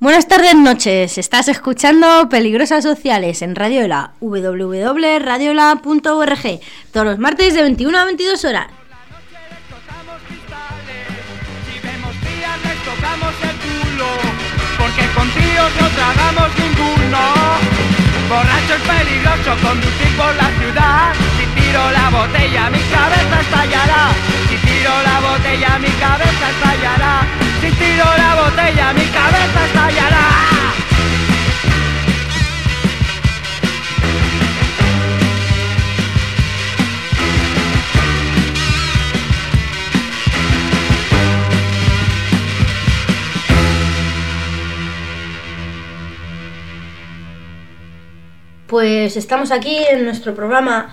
Buenas tardes, noches. Estás escuchando Peligrosas Sociales en Radiola, www.radiola.org, todos los martes de 21 a 22 horas. Porque con tíos no tragamos ninguno. Borracho es peligroso conducir por la ciudad. Si tiro la botella mi cabeza estallará. Si tiro la botella mi cabeza estallará. Si tiro la botella mi cabeza estallará. Pues estamos aquí en nuestro programa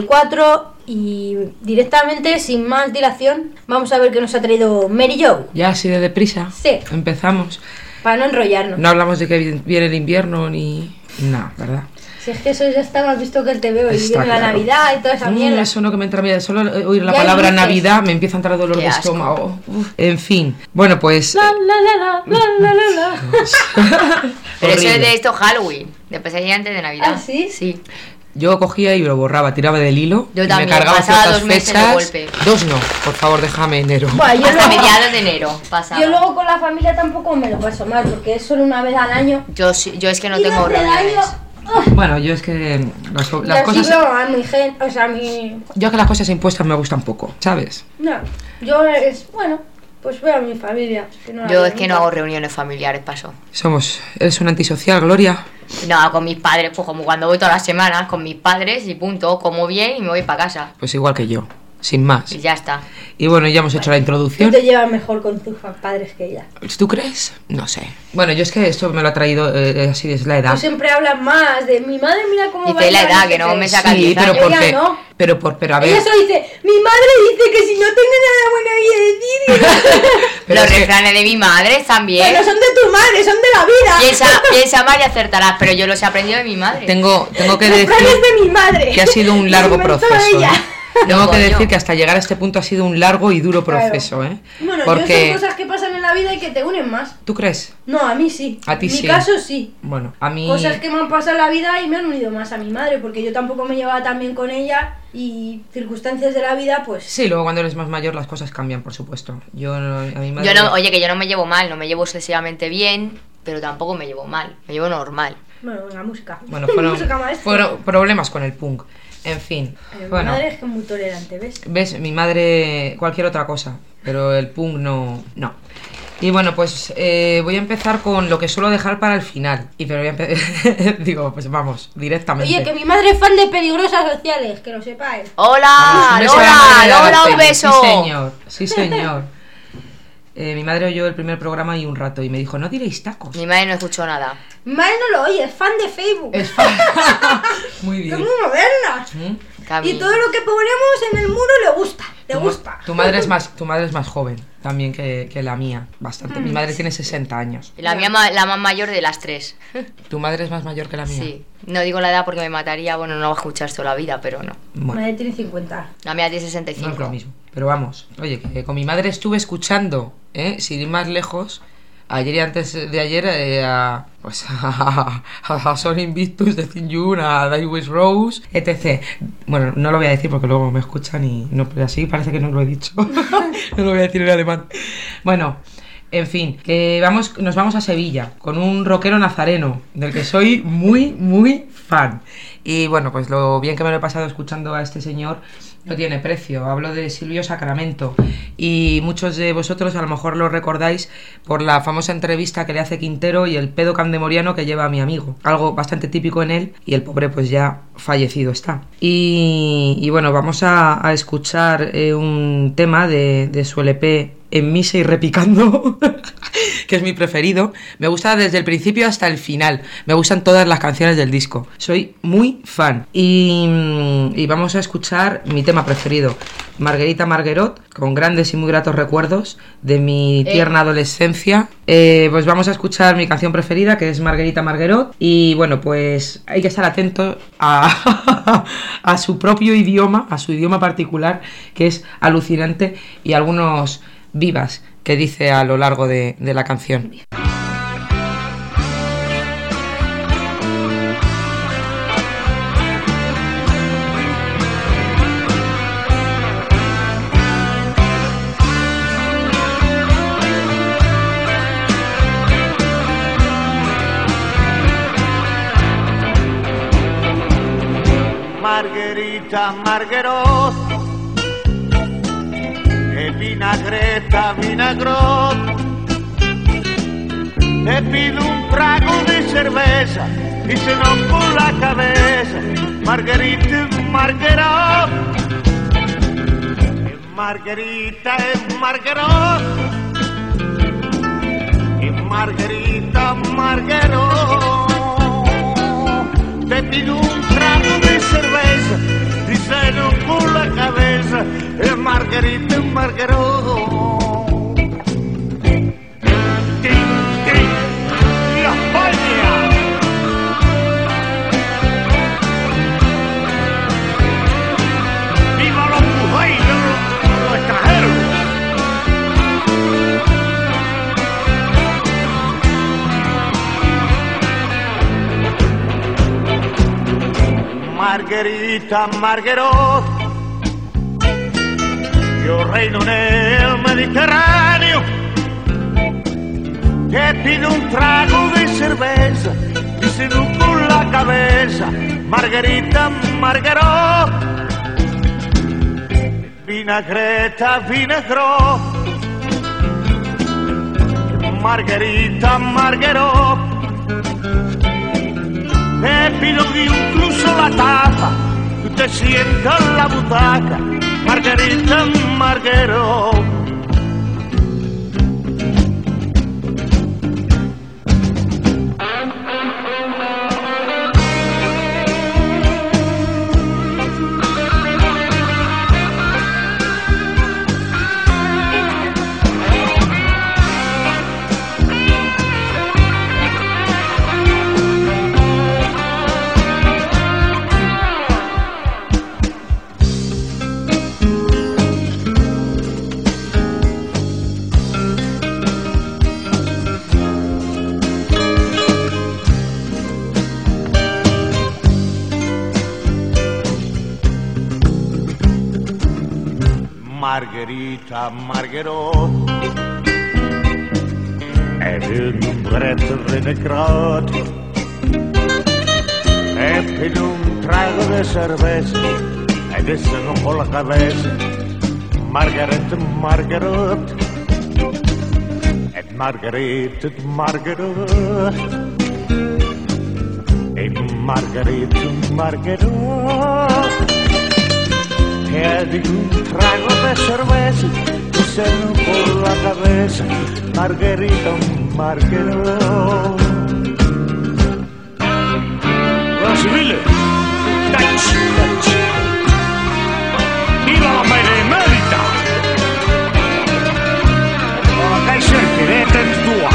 34 y directamente, sin más dilación, vamos a ver qué nos ha traído Mary Jo. Ya así de deprisa. Sí. Empezamos. Para no enrollarnos. No hablamos de que viene el invierno ni nada, ¿verdad? Si es que eso ya está más visto que el TVO y Está viene la claro. Navidad y toda esa mierda. Eso no que me entra miedo. Solo oír la Ya palabra dices. Navidad me empieza a entrar dolor de estómago. En fin. Bueno, pues... La, la, la, la, la, la, la. Pero eso es Horrible. de esto Halloween, de pesadilla antes de Navidad. ¿Ah, sí? Sí. Yo cogía y lo borraba, tiraba del hilo. Yo y también, me cargaba pasaba ciertas 2 meses de fechas. golpe. 2 no, por favor, déjame enero. Buah, yo, Hasta luego, mediados de enero pasaba. yo luego con la familia tampoco me lo paso mal, porque es solo una vez al año. Yo es que no Y tengo durante el año, reuniones. Bueno, yo es que las y cosas... así veo a mi gente, o sea, a mi... Yo que las cosas impuestas me gustan poco, ¿sabes? No, yo es, bueno, pues veo a mi familia. Que no la Yo veo es que nunca. no hago reuniones familiares, paso. Eres una antisocial, Gloria. No, con mis padres, pues como cuando voy todas las semanas, con mis padres y punto, como bien y me voy para casa. Pues igual que yo, sin más. Y ya está. Y bueno, ya hemos hecho la Tú introducción. te llevas mejor con tus padres que ella. ¿Tú crees? No sé. Bueno, yo es que esto me lo ha traído así, es la edad. Tú siempre hablas más de mi madre, mira cómo Dice baila, la edad, sé que no qué. me saca Sí, 10 pero años. porque... Ella no. Pero a ver... Ella solo dice, mi madre dice que si no tengo nada bueno que decir. pero Los es que- refranes de mi madre también. Pero son de tu madre, son de la vida. Piensa mal y acertarás, pero yo los he aprendido de mi madre. Tengo que Los decir planes de mi madre. que ha sido un largo Los inventó proceso. ella. ¿eh? Tengo No, que coño. decir que hasta llegar a este punto ha sido un largo y duro Claro. proceso, ¿eh? Bueno, Porque... yo son cosas que pasan en la vida y que te unen más. ¿Tú crees? No, a mí sí. A ti en sí. mi caso sí. Bueno, a mí... Cosas que me han pasado en la vida y me han unido más a mi madre, porque yo tampoco me llevaba tan bien con ella y circunstancias de la vida, pues... Sí, luego cuando eres más mayor las cosas cambian, por supuesto. Yo a mi madre... Yo no, oye, que yo no me llevo mal, no me llevo excesivamente bien, pero tampoco me llevo mal, me llevo normal. Bueno, la música. Bueno, Música maestra. fueron problemas con el punk. En fin, Mi bueno... madre es que es muy tolerante, ¿ves? ¿Ves? Mi madre cualquier otra cosa, pero el punk no. Y bueno, pues voy a empezar con lo que suelo dejar para el final. Y pero voy a digo, pues vamos, directamente. Oye, que mi madre es fan de Peligrosas Sociales, que lo sepáis. ¡Hola! Vamos, un beso a la madre de ¡Lola! ¡Lola, un Araceli. beso! Sí, señor. Sí, señor. Mi madre oyó el primer programa y un rato y me dijo, no diréis tacos. Mi madre no escuchó nada. Mi madre no lo oye, es fan de Facebook. Es muy Es bien. muy moderna. ¿Mm? Que a mí- Y todo lo que ponemos en el muro le gusta. Le gusta. Tu madre es más joven también que la mía, bastante. Mi madre tiene 60 años. La mía, la más mayor de las 3. Tu madre es más mayor que la mía. Sí. No digo la edad porque me mataría, bueno, no va a escuchar toda la vida, pero no. Mi Bueno. madre tiene 50. La mía tiene No 65. es lo mismo. Pero vamos, oye, que con mi madre estuve escuchando, sin ir más lejos, ayer y antes de ayer, a Son Invictus, de Thin Jun, a Die With Rose, etc. Bueno, no lo voy a decir porque luego me escuchan y no, pero así parece que no lo he dicho. No lo voy a decir en alemán. Bueno, en fin, que nos vamos a Sevilla con un rockero nazareno, del que soy muy, muy fan. Y bueno, pues lo bien que me lo he pasado escuchando a este señor no tiene precio. Hablo de Silvio Sacramento y muchos de vosotros a lo mejor lo recordáis por la famosa entrevista que le hace Quintero y el pedo candemoriano que lleva a mi amigo, algo bastante típico en él, y el pobre pues ya fallecido está. Y bueno, vamos a escuchar un tema de su LP En misa y repicando, que es mi preferido. Me gusta desde el principio hasta el final. Me gustan todas las canciones del disco. Soy muy fan. Y vamos a escuchar mi tema preferido, Marguerita Marguerot, con grandes y muy gratos recuerdos de mi tierna adolescencia. Pues vamos a escuchar mi canción preferida, que es Marguerita Marguerot. Y bueno, pues hay que estar atento a su propio idioma, a su idioma particular, que es alucinante, y algunos vivas que dice a lo largo de la canción. Margherita, Margherot, e vinagreta, vinagrot, te pido un trago de cerveza y se nos con la cabeza, Margherita, Margherot, Margherita es Margherot, y Margherita, Margherot. Te pido un trago de cerveza y se nos con la cabeza, es Margherita, Margherot. ¡Y España! ¡Viva los mujeres, los extranjeros! Margherita, Margherot, yo reino nel Mediterráneo, te pido un trago de cerveza y se nos con la cabeza, Margherita, Margherot, vinagreta, vinagrot, Margherita, Margherot. Te pido incluso la taza, tú te sientas en la butaca, Margherita, Margherot. Margherita, Margherot, ed un brezzo vinaigrot, e per un trago de cerveza, ed ese no con la cabeza, Margherita, Margherot, ed Margherita, Margherot, ed Margherita, Margherot. Que di un trago de cerveza y se nos por la cabeza, Margherita, Margherot. Los civiles, tach, tach. ¡Viva la Pena Emérita! La Kaiser Quereta en Tua.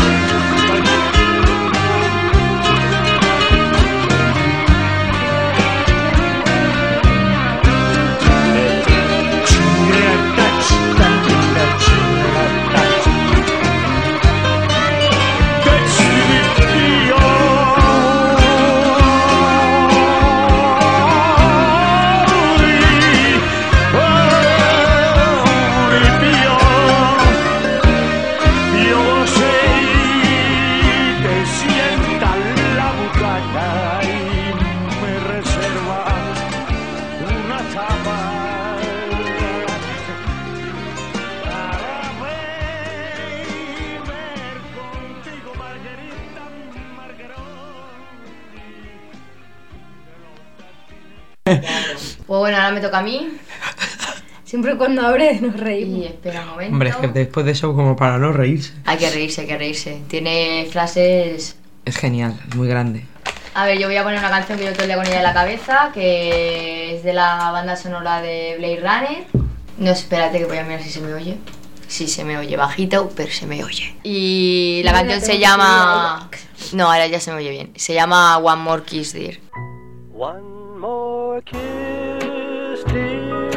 Pues bueno, ahora me toca a mí. Siempre cuando abre nos reímos. Y espera un momento. Hombre, es que después de eso como para no reírse. Hay que reírse, hay que reírse. Tiene frases... Es genial, es muy grande. A ver, yo voy a poner una canción que yo todo el día con ella en la cabeza, que es de la banda sonora de Blade Runner. No, espérate que voy a mirar si se me oye. Sí, se me oye bajito, pero se me oye. Y la canción se llama... No, ahora ya se me oye bien. Se llama One More Kiss, Dear. One more kiss, dear.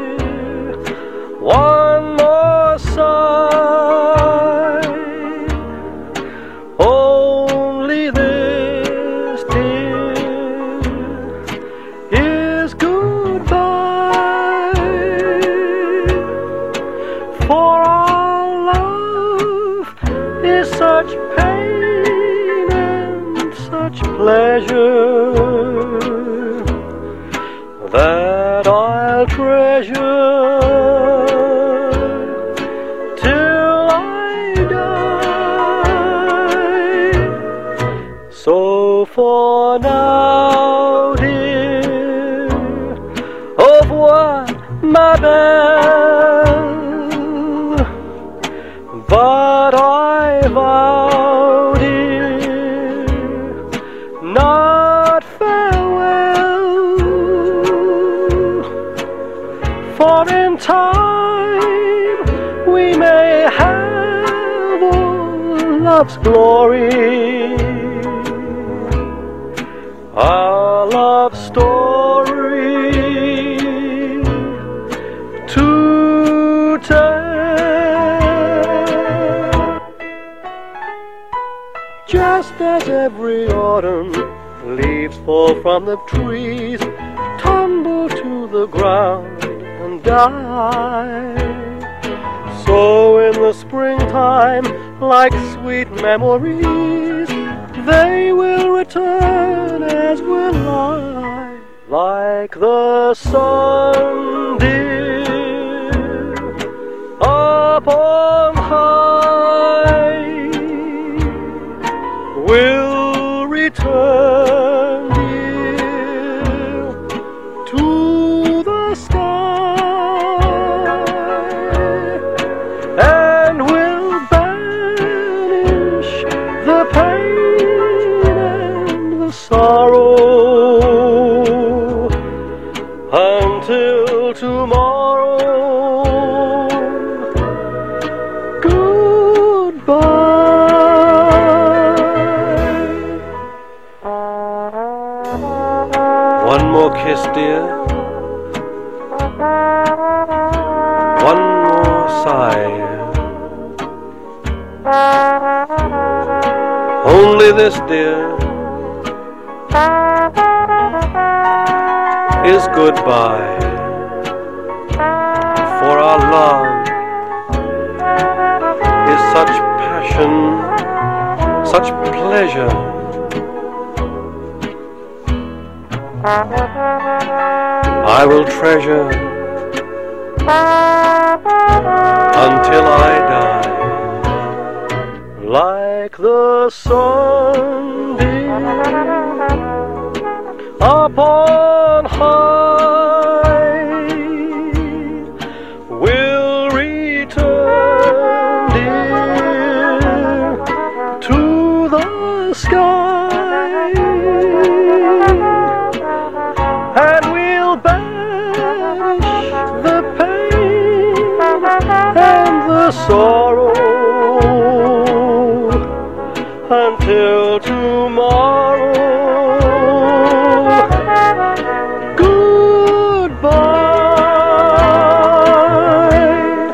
One more sigh. Only this, dear, is goodbye. For our love is such pain and such pleasure that I'll treasure till I die. So for now, dear, au revoir, ma belle. But I vow, dear, not farewell. For in time we may have all love's glory, our love story to tell. Just as every autumn leaves fall from the trees, tumble to the ground and die, so in the springtime, like sweet memories, they will return as will I, like the sun, dear, upon high, will return, dear, to the sky, and will banish the pain and the sorrow until tomorrow. One more kiss, dear. One more sigh. Only this, dear, is goodbye. For our love is such passion, such pleasure. I will treasure until I die, like the sun, dear, upon high, will return, dear, to the sky, and we'll banish the pain and the sorrow until tomorrow. Goodbye.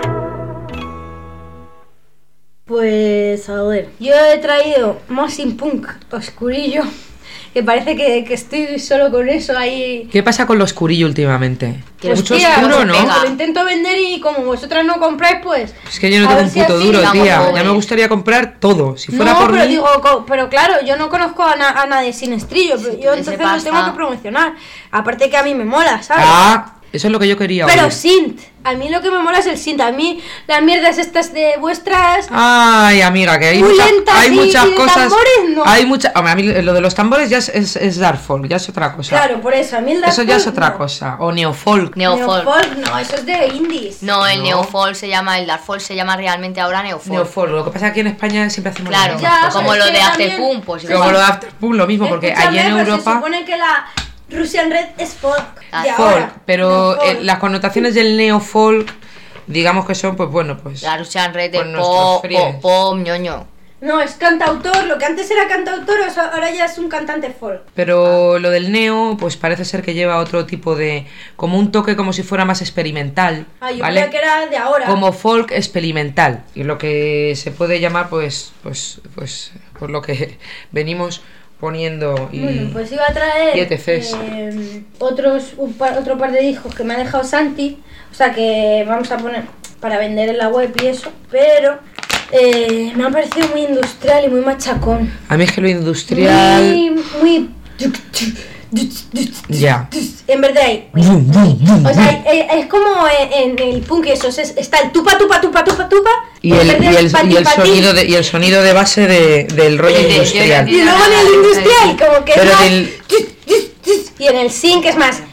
Pues a ver, yo he traído Moshing Punk oscurillo, que parece que estoy solo con eso ahí. ¿Qué pasa con lo oscurillo últimamente? Que Mucho Hostia, oscuro, ¿no? venga. Lo intento vender y como vosotras no compráis, pues... Es que yo no a tengo ver un si puto así duro, la tía. compro. Ya me gustaría comprar todo. Si fuera No, por pero mí... digo, pero claro, yo no conozco a nadie sin estrillo, pero yo tuviese entonces lo pasta. tengo que promocionar. Aparte que a mí me mola, ¿sabes? Ah, eso es lo que yo quería pero oír. synth, a mí lo que me mola es el synth. A mí las mierdas estas de vuestras... Ay, amiga, que hay Muy muchas, lentas hay y muchas de cosas. tambores, no. Hay muchas. A mí lo de los tambores ya es dark folk, ya es otra cosa. Claro, por eso, a mí el dark Eso ya es folk, otra no. cosa. O neofolk. Neofolk. Neofolk, no, eso es de indies. No, el No. neofolk se llama, el dark folk se llama realmente ahora neofolk. Neofolk. Lo que pasa es que aquí en España siempre hacemos Claro, las mismas Ya, cosas. como pero lo es que de también- Afterpunk, pues Como igual. lo de Afterpunk, lo mismo, porque Escúchame, allá en pero Europa. se supone que la Russian Red es folk de Ah, Folk, ahora. pero Neofolk. las connotaciones del neofolk, digamos que son, pues bueno, pues. La Russian Red de Con nuestros fríes. pop, ñoño. No, es cantautor, lo que antes era cantautor, ahora ya es un cantante folk. Pero lo del neo, pues parece ser que lleva otro tipo de. Como un toque como si fuera más experimental. Ah, yo ¿vale? creía que era de ahora. Como folk experimental. Y lo que se puede llamar, pues por lo que venimos poniendo. Y... Bueno, pues iba a traer y ETCs. otro par de discos que me ha dejado Santi, o sea que vamos a poner para vender en la web y eso, pero me ha parecido muy industrial y muy machacón. A mí es que lo industrial. Muy Ya. En vez de ahí. O sea, es como en el punk eso, está el tupa Y el sonido de base del rollo industrial. Y luego en el industrial como que Pero es más del- y en el sync es más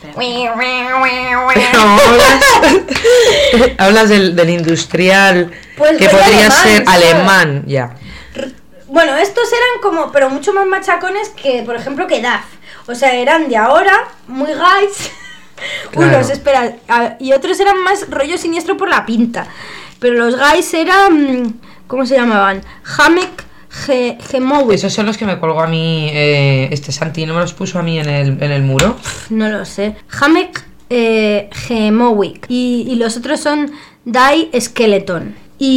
hablas del industrial Pues que rollo podría alemán, ser ¿sabes? alemán, ya. Bueno, estos eran como, pero mucho más machacones que, por ejemplo, que Duff. O sea, eran de ahora, muy guys. Claro. Unos, espera, y otros eran más rollo siniestro por la pinta. Pero los guys eran, ¿cómo se llamaban? Hamek Gemowi. Esos son los que me colgó a mí este Santi, ¿no me los puso a mí en el muro? No lo sé. Hamek Gemowic. Y los otros son Die Skeleton.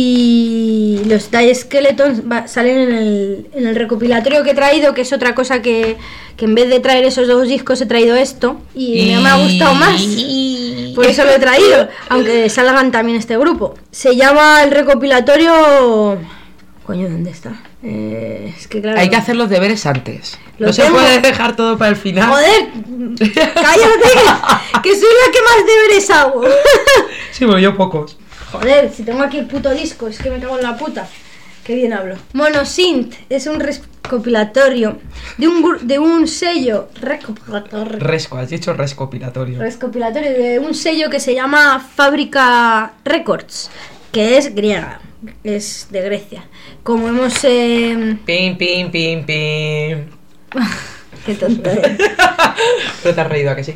Y los Die Skeletons salen en el recopilatorio que he traído, que es otra cosa que en vez de traer esos 2 discos he traído esto. Y no me ha gustado más. Por eso lo he traído. Aunque salgan también este grupo. Se llama el recopilatorio... Coño, ¿dónde está? Es que claro... Hay que hacer los deberes antes. Lo No se tengo. puede dejar todo para el final. Joder, cállate, que soy la que más deberes hago. Sí, pero yo pocos. Joder, si tengo aquí el puto disco, es que me cago en la puta. Qué bien hablo. Monosynth es un recopilatorio de un sello Resco, has dicho rescopilatorio. recopilatorio de un sello que se llama Fábrica Records, que es griega, es de Grecia. Como hemos Pim, pim, pim, pim. qué tonto eres. Pero te has reído, ¿a que sí?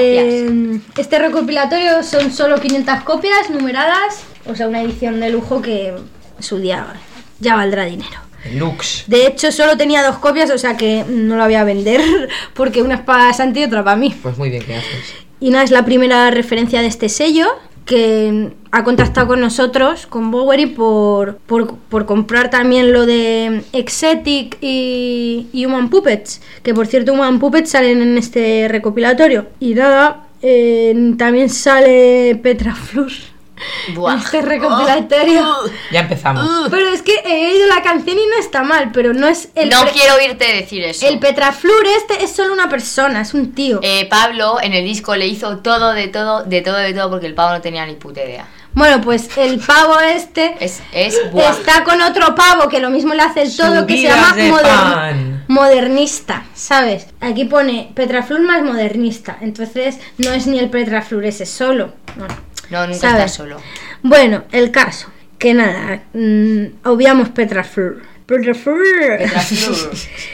Este recopilatorio son solo 500 copias numeradas, o sea, una edición de lujo que su día ya valdrá dinero. Lux. De hecho, solo tenía 2 copias, o sea que no la voy a vender porque una es para Santi y otra para mí. Pues muy bien, ¿qué haces? Y nada, es la primera referencia de este sello que ha contactado con nosotros, con Bowery, por comprar también lo de Exetic y Human Puppets, que por cierto Human Puppets salen en este recopilatorio. Y nada, también sale Petra Flur Buah. en este recopilatorio. Ya empezamos. Pero es que he oído la canción y no está mal, pero no es el... No quiero oírte decir eso. El Petra Flur este es solo una persona, es un tío. Pablo en el disco le hizo todo, porque el pavo no tenía ni puta idea. Bueno, pues el pavo este Es buah. está con otro pavo que lo mismo le hace el todo, que se Subidas llama de pan. modernista, ¿sabes? Aquí pone Petra Flur más modernista, entonces no es ni el Petra Flur ese solo. Bueno, No, nunca ¿sabes? estás solo. Bueno, el caso, que nada, obviamos Petra Flur. Petra Flur. Petra Flur.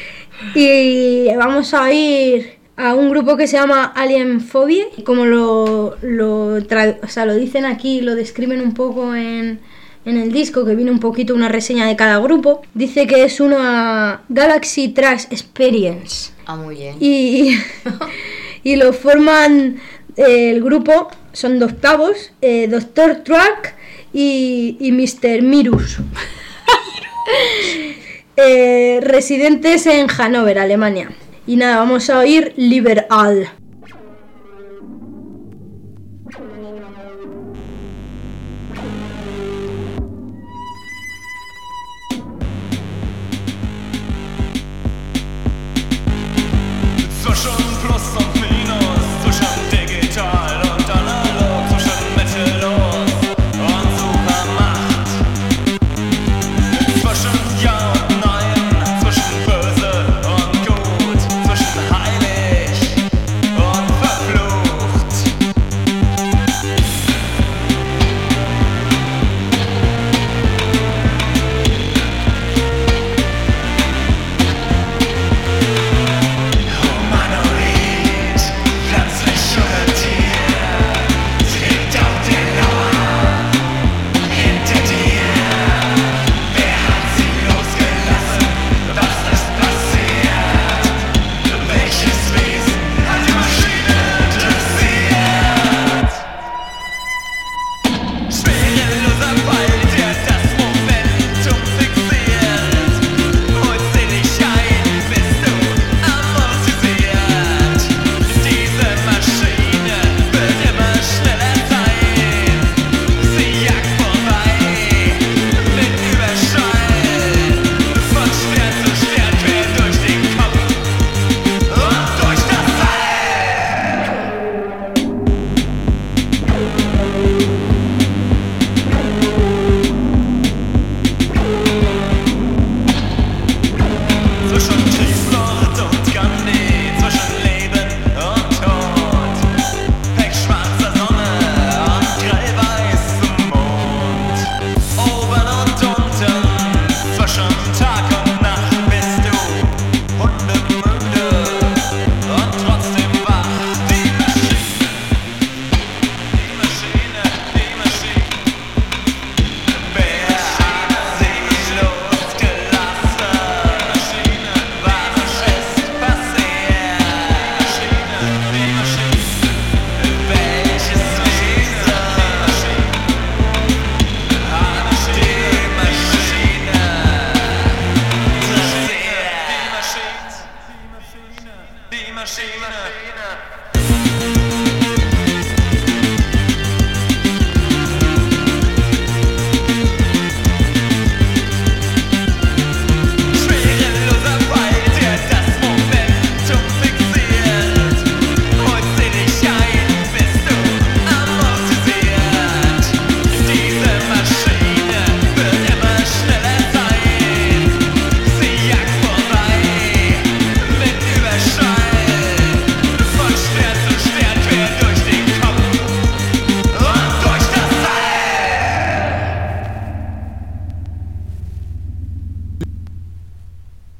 Y vamos a ir a un grupo que se llama Alien Phobia, y como lo dicen aquí, lo describen un poco en el disco, que viene un poquito una reseña de cada grupo. Dice que es una Galaxy Trash Experience. Ah, muy bien. Y lo forman el grupo, son 2 pavos, Dr. Truck y Mr. Mirus. Residentes en Hannover, Alemania. Y nada, vamos a oír Liberal. Zwischen Plus und Minus, zwischen digital und analog, zwischen mittellos und Supermacht. Zwischen Ja und Nein, zwischen böse und gut, zwischen heilig und verflucht. Humanoid.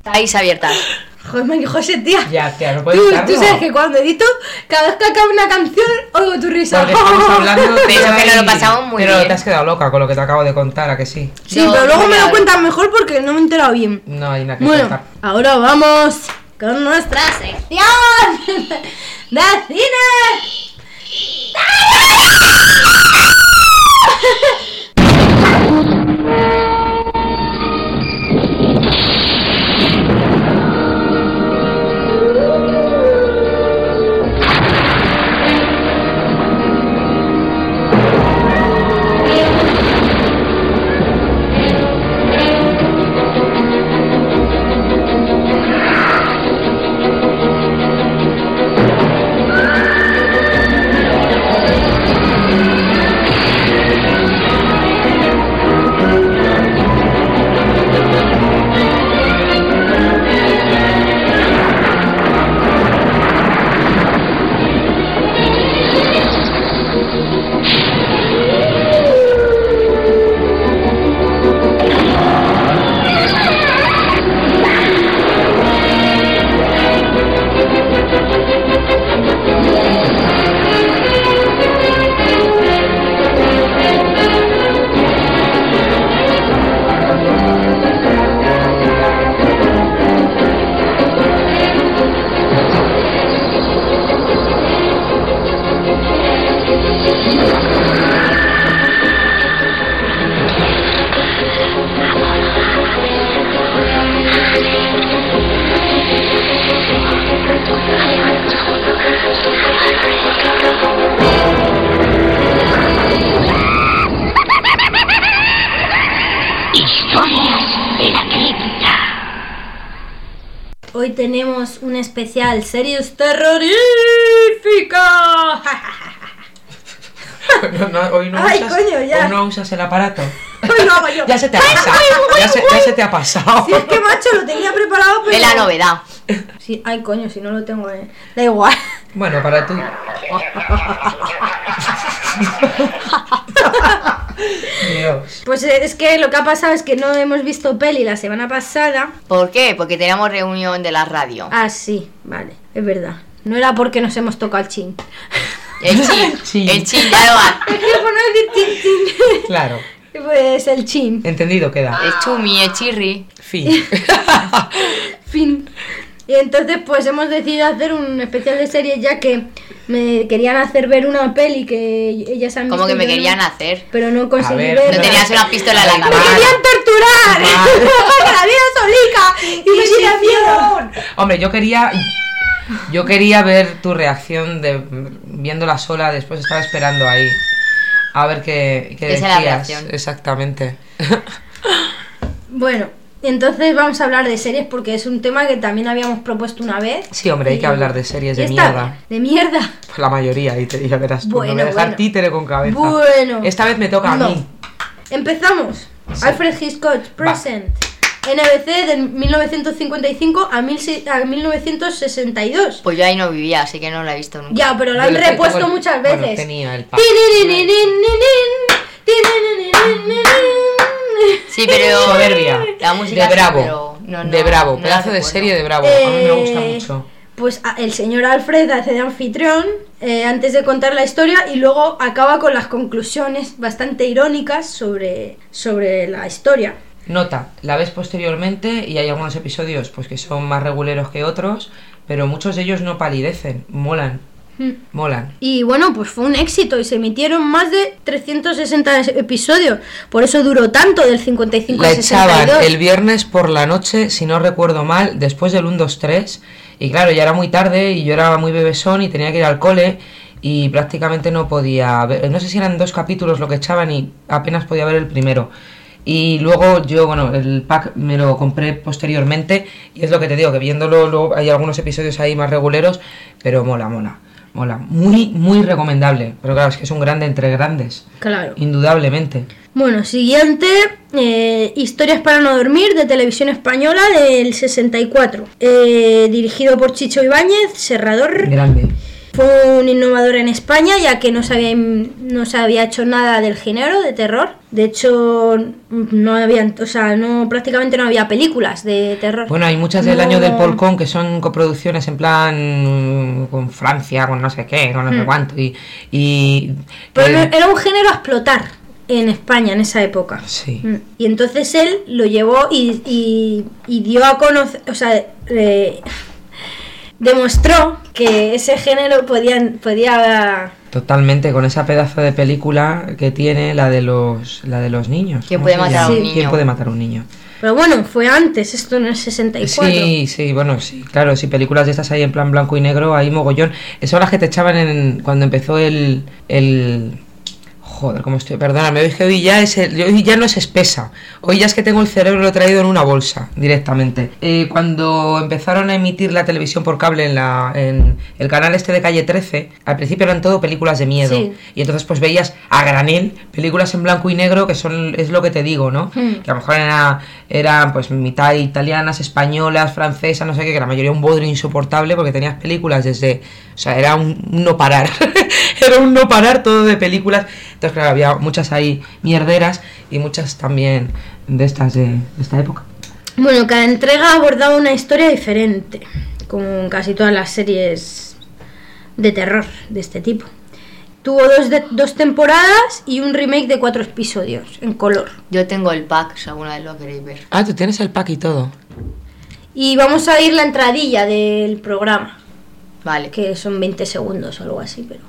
Estáis abiertas. Joder, José, tía. Ya, tía, no puedes Tú editarlo. sabes que cuando edito, cada vez que acaba una canción, oigo tu risa. Porque estamos hablando Pero que y- nos lo pasamos muy pero bien. te has quedado loca con lo que te acabo de contar, ¿a que sí? Sí, No, pero luego no me lo me cuentas mejor porque no me he enterado bien. No hay nada que Bueno, contar. ahora vamos con nuestra sección de cine. Hoy tenemos un especial series terroríficas. Hoy no Ay, usas, coño, ya. hoy no usas el aparato. Hoy lo hago yo. Ya se te ha pasado. Ya se te ha pasado. Si es que, macho, lo tenía preparado, pero... Es la novedad. Sí, ay, coño, si no lo tengo, da igual. Bueno, para tú. Dios. Pues es que lo que ha pasado es que no hemos visto peli la semana pasada. ¿Por qué? Porque teníamos reunión de la radio. Ah, sí, vale, es verdad. No era porque nos hemos tocado el chin. El chin. Chin. El chin, ya lo va. Es que por no decir chin, chin. Claro. Pues el chin. Entendido queda. El chumi, el chirri. Fin. Fin. Y entonces pues hemos decidido hacer un especial de series ya que me querían hacer ver una peli que ellas han visto. Como que y me yo no, querían hacer. pero no conseguí ver, verla. No tenías una pistola en la ¡Me Mal. cabeza. querían torturar! Mal. ¡Para que la vida solica! ¡Y me diera miedo! Hombre, yo quería ver tu reacción de viéndola sola, después estaba esperando ahí. A ver qué Esa decías. es la reacción. Exactamente. Bueno, entonces vamos a hablar de series porque es un tema que también habíamos propuesto una vez. Sí, hombre, hay que hablar de series de Y esta- mierda. ¿De mierda? Pues la mayoría, y ya verás tú. Bueno, no voy a dejar bueno. títere con cabeza. Bueno. Esta vez me toca a No. mí. Empezamos. Sí. Alfred Hitchcock Present. NBC de 1955 a 1962. Pues yo ahí no vivía, así que no la he visto nunca. Ya, pero la Yo han le tengo repuesto el- muchas bueno, veces. tenía el pack. Sí, pero... Soberbia. La música De sí, Bravo. pero no, de Bravo. no la Pedazo de recuerdo. serie de Bravo. A mí me gusta mucho. Pues el señor Alfred hace de anfitrión antes de contar la historia y luego acaba con las conclusiones bastante irónicas sobre la historia. Nota, la ves posteriormente y hay algunos episodios pues que son más reguleros que otros, pero muchos de ellos no palidecen, molan, molan. Y bueno, pues fue un éxito y se emitieron más de 360 episodios. Por eso duró tanto, del 55 La al 62. echaban el viernes por la noche, si no recuerdo mal, después del 1, 2, 3. Y claro, ya era muy tarde y yo era muy bebesón y tenía que ir al cole y prácticamente no podía ver. No sé si eran 2 capítulos lo que echaban y apenas podía ver el primero. Y luego yo, bueno, el pack me lo compré posteriormente y es lo que te digo, que viéndolo luego hay algunos episodios ahí más reguleros, pero mola. Muy, muy recomendable. Pero claro, es que es un grande entre grandes, Claro. indudablemente. Bueno, siguiente, Historias para no dormir, de Televisión Española, del 64. Dirigido por Chicho Ibáñez, Serrador. Grande. Fue un innovador en España, ya que no se había hecho nada del género de terror. De hecho, prácticamente no había películas de terror. Bueno, hay muchas del año del Polcón que son coproducciones en plan con Francia, con no sé qué, con no sé cuánto. Pero era un género a explotar en España en esa época. Sí. Y entonces él lo llevó y dio a conocer, demostró que ese género podía totalmente, con esa pedazo de película que tiene, la de los niños. ¿Quién ¿Cómo puede se matar a llama? un niño? ¿Quién puede matar a un niño? Pero bueno, fue antes, esto no es 64. Sí, bueno, sí, claro, si películas de estas hay en plan blanco y negro, hay mogollón. Son las que te echaban cuando empezó el Joder, cómo estoy. Perdóname, hoy ya no es espesa. Hoy ya es que tengo el cerebro traído en una bolsa directamente. Cuando empezaron a emitir la televisión por cable en el canal este de Calle 13, al principio eran todo películas de miedo. Sí. Y entonces pues veías a granel películas en blanco y negro, que es lo que te digo, ¿no? Que a lo mejor eran pues mitad italianas, españolas, francesas, no sé qué, que la mayoría un bodrio insoportable porque tenías películas desde... O sea, era un no parar. Era un no parar todo de películas. Entonces, claro, había muchas ahí mierderas y muchas también de esta época. Bueno, cada entrega abordaba una historia diferente, como en casi todas las series de terror de este tipo. Tuvo dos temporadas y un remake de 4 episodios en color. Yo tengo el pack, si alguna vez lo queréis ver. Ah, tú tienes el pack y todo. Y vamos a ir la entradilla del programa, Vale. que son 20 segundos o algo así, pero...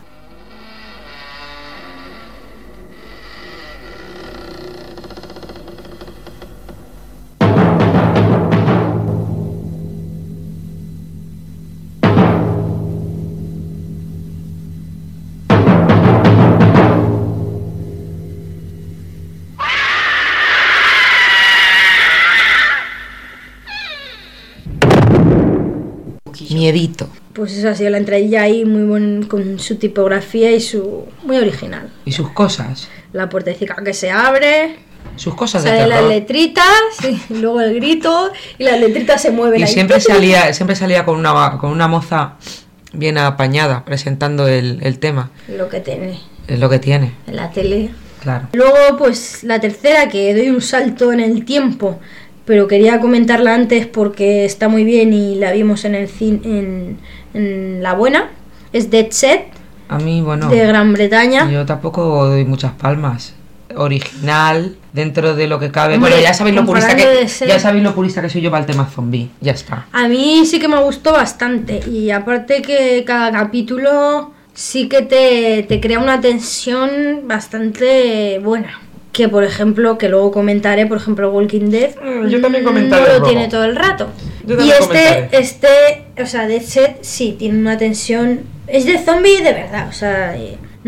Miedito. Pues esa ha sido la entradilla ahí, con su tipografía y muy original. Y sus cosas. La puertecica que se abre, Sus cosas de sale las terror. letritas, y luego el grito, y las letritas se mueven Y ahí. siempre salía con una moza bien apañada presentando el tema. Lo que tiene Es lo que tiene, en la tele. claro. Luego, pues la tercera, que doy un salto en el tiempo, pero quería comentarla antes porque está muy bien y la vimos en el cine, en La Buena, es Dead Set, A mí, bueno, de Gran Bretaña. yo tampoco doy muchas palmas. Original, dentro de lo que cabe. Hombre, Bueno, ya sabéis lo purista que soy yo para el tema zombie. Ya está. A mí sí que me gustó bastante, y aparte que cada capítulo sí que te crea una tensión bastante buena. Que por ejemplo, que luego comentaré, por ejemplo, Walking Dead, Yo también no comentaré lo luego. tiene todo el rato. Yo Y también comentaré. o sea, Dead Set sí tiene una tensión, es de zombie de verdad, o sea,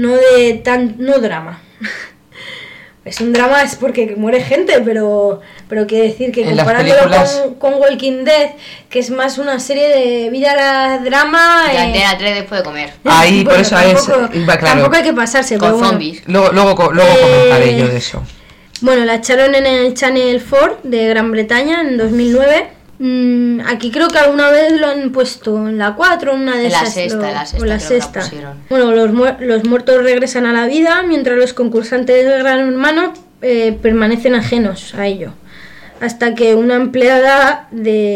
no drama. Es un drama, es porque muere gente, pero quiere decir que En las comparándolo películas- con Walking Dead, que es más una serie de vida drama, Y Antena 3 después de comer. Ahí, por bueno, eso claro. tampoco hay que pasarse, Con pero bueno. zombies. Luego comentaré yo de eso. Bueno, la echaron en el Channel 4 de Gran Bretaña en 2009. Aquí creo que alguna vez lo han puesto en la 4, una de En la esas. sexta, o en la la sexta creo que la sexta. pusieron. Bueno, los muertos regresan a la vida, mientras los concursantes del Gran Hermano permanecen ajenos a ello. Hasta que una empleada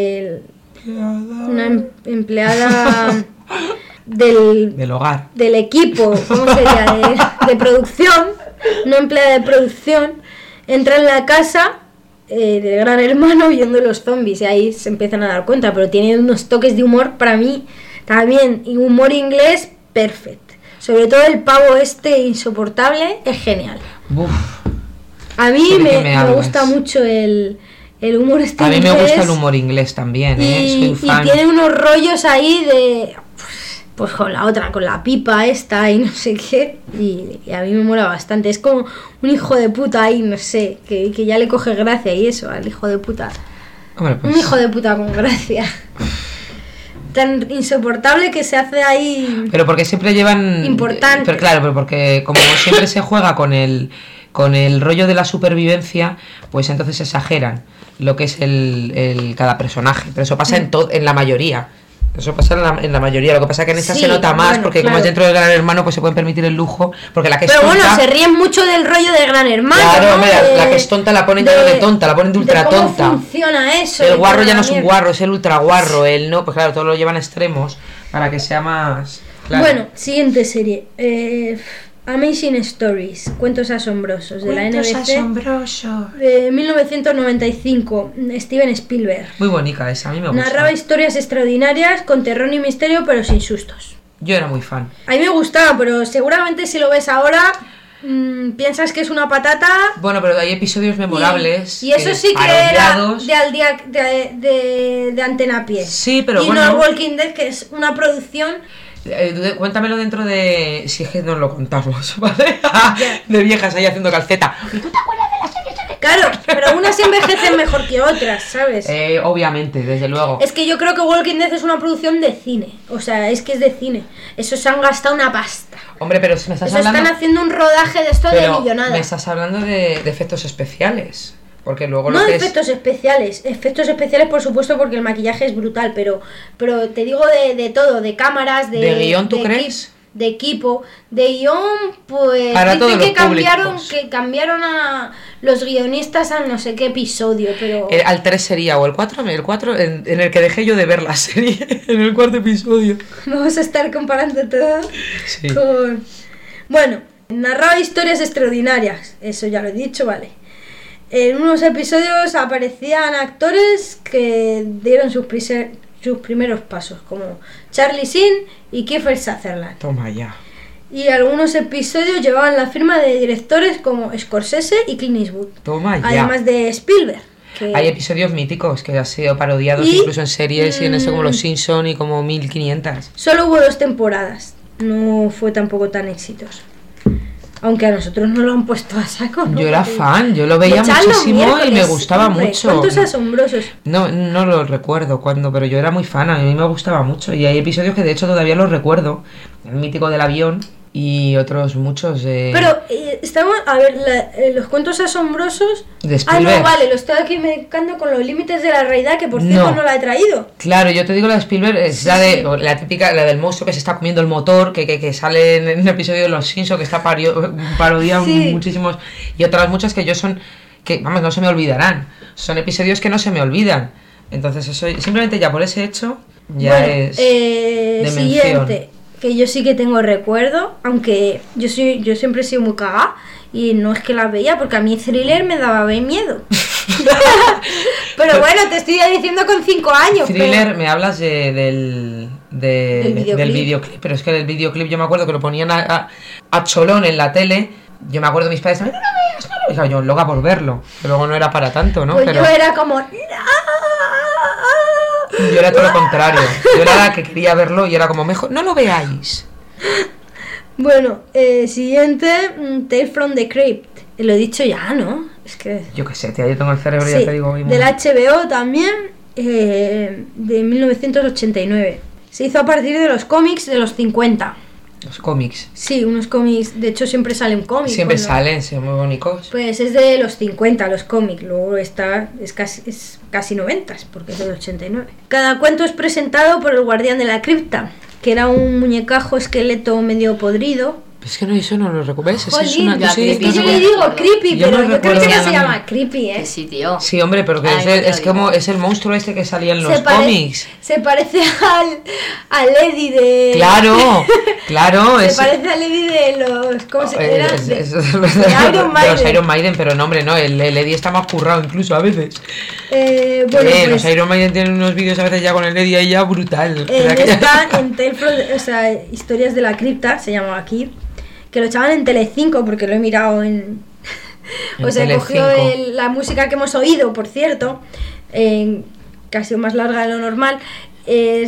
Del hogar. del equipo, ¿cómo sería? De producción, una empleada de producción, entra en la casa del Gran Hermano viendo los zombies, y ahí se empiezan a dar cuenta, pero tiene unos toques de humor para mí también, y humor inglés perfecto. Sobre todo el pavo este insoportable es genial. Uf. A mí ¿Sobre qué me me hablas? gusta mucho el humor este A mí me inglés. gusta el humor inglés también, Y, soy fan. y tiene unos rollos ahí de... Pues con la otra, con la pipa esta y no sé qué. Y a mí me mola bastante. Es como un hijo de puta ahí, no sé, que ya le coge gracia y eso, al hijo de puta. Hombre, pues, Un hijo de puta con gracia. Tan insoportable que se hace ahí... pero porque siempre llevan... Importante. Pero claro, pero porque como siempre se juega con el rollo de la supervivencia, pues entonces exageran lo que es el cada personaje. Pero eso pasa en la mayoría. Eso pasa en la mayoría. Lo que pasa es que en esta Sí, se nota más, bueno, porque como claro. es dentro del Gran Hermano, pues se pueden permitir el lujo. Porque la que es Pero bueno, tonta, se ríen mucho del rollo del Gran Hermano. claro, ¿no? hombre, la que es tonta la ponen ya no de tonta, la ponen de ultra tonta. ¿Cómo funciona eso? El de guarro toda ya la no es un mierda. guarro, es el ultra guarro. El no, pues claro, todo lo llevan a extremos para que sea más. Claro. Bueno, siguiente serie. Amazing Stories, cuentos asombrosos de la NBC. asombrosos. De 1995, Steven Spielberg. Muy bonita esa, a mí me gusta. Narraba historias extraordinarias con terror y misterio, pero sin sustos. Yo era muy fan. A mí me gustaba, pero seguramente si lo ves ahora, piensas que es una patata. Bueno, pero hay episodios memorables. Y eso sí que era parodiados. de al día de Antena Pie. Sí, pero y bueno. no Walking Dead, que es una producción. Cuéntamelo dentro de. Si es que nos lo contamos, ¿vale? De viejas ahí haciendo calceta. Claro, pero unas envejecen mejor que otras, ¿sabes? Obviamente, desde luego. Es que yo creo que Walking Dead es una producción de cine. O sea, es que es de cine. Eso se han gastado una pasta. Hombre, pero me estás Eso hablando. están haciendo un rodaje de esto de Pero millonada. me estás hablando de efectos especiales. Porque luego No lo que efectos especiales. Efectos especiales, por supuesto, porque el maquillaje es brutal. Pero te digo de todo, de cámaras, ¿De guión, tú crees? De equipo, de guión, pues Para todos dicen los que cambiaron a los guionistas a no sé qué episodio, pero al 3 sería, o el 4, en el que dejé yo de ver la serie, en el 4º episodio. vamos a estar comparando todo Sí. con... Bueno, narraba historias extraordinarias, eso ya lo he dicho, vale. En unos episodios aparecían actores que dieron sus primeros pasos, como Charlie Sheen y Kiefer Sutherland. Toma ya. Y algunos episodios llevaban la firma de directores como Scorsese y Clint Eastwood. Toma ya. Además de Spielberg. Que... Hay episodios míticos que han sido parodiados Y, incluso en series y en eso como Los Simpson y como 1500. Solo hubo 2 temporadas. No fue tampoco tan exitoso. Aunque a nosotros no lo han puesto a saco, ¿no? Yo era Porque fan, yo lo veía lo echaban los muchísimo y me miércoles, gustaba hombre, mucho. Cuentos asombrosos. No lo recuerdo cuándo, pero yo era muy fan, a mí me gustaba mucho. Y hay episodios que de hecho todavía los recuerdo. El mítico del avión y otros muchos. Pero estamos, a ver, los cuentos asombrosos. De Ah, Spielberg. no, vale, lo estoy aquí mezclando con los límites de la realidad, que por cierto No. no la he traído. Claro, yo te digo la de Spielberg, es la típica, la del monstruo que se está comiendo el motor, que sale en un episodio de Los Simpsons, que está parodiado Sí. muchísimos, y otras muchas que vamos, no se me olvidarán. Son episodios que no se me olvidan. Entonces eso, simplemente ya por ese hecho, ya Bueno, es de mención. siguiente, que yo sí que tengo recuerdo, aunque yo siempre he sido muy cagada y no es que la veía, porque a mí Thriller me daba miedo. Pero bueno, te estoy diciendo con 5 años. Thriller, me hablas del videoclip. videoclip, pero es que del videoclip yo me acuerdo que lo ponían a cholón en la tele. Yo me acuerdo de mis padres también, no lo veas, no lo veas. Claro, yo loca por verlo, que luego no era para tanto, ¿no? Pues Pero yo era como... yo era todo lo contrario. Yo era la que quería verlo y era como, mejor, no lo veáis. Bueno, siguiente, Tales from the Crypt. Lo he dicho ya, ¿no? Es que... Yo qué sé, tía, yo tengo el cerebro, Sí, ya te digo. del HBO también, de 1989. Se hizo a partir de los cómics de los 50. Los cómics. Sí, unos cómics, de hecho siempre salen cómics. Siempre bueno, salen, son muy bonitos. Pues es de los 50 los cómics, luego es casi 90, porque es del 89. Cada cuento es presentado por el guardián de la cripta, que era un muñecajo esqueleto medio podrido. Es que no, eso no lo recuerdas. Eso es Jolín, una. ya, sí, creepy, Es que yo no le me digo acuerdo. creepy, Yo pero no yo creo recuerdo que no nada. se llama creepy, Que sí, tío. Sí, hombre, pero que Ay, es, no te lo es como digo. es el monstruo este que salía en los cómics. Se parece al Eddie de... Claro, claro. Se es, parece al Eddie de los... ¿Cómo se es- era? es- De- es- de de Iron los Maiden. Iron Maiden, pero no, hombre, no. El Eddie está más currado incluso a veces. Bueno, Los pues, Iron Maiden tienen unos vídeos a veces ya con el Eddie ahí ya brutal. Era que ya- está en Tales from the- o sea, Historias de la Cripta, se llamaba aquí, que lo echaban en Telecinco, porque lo he mirado en... En o sea, Telecinco. cogió la música que hemos oído, por cierto, que ha sido más larga de lo normal, es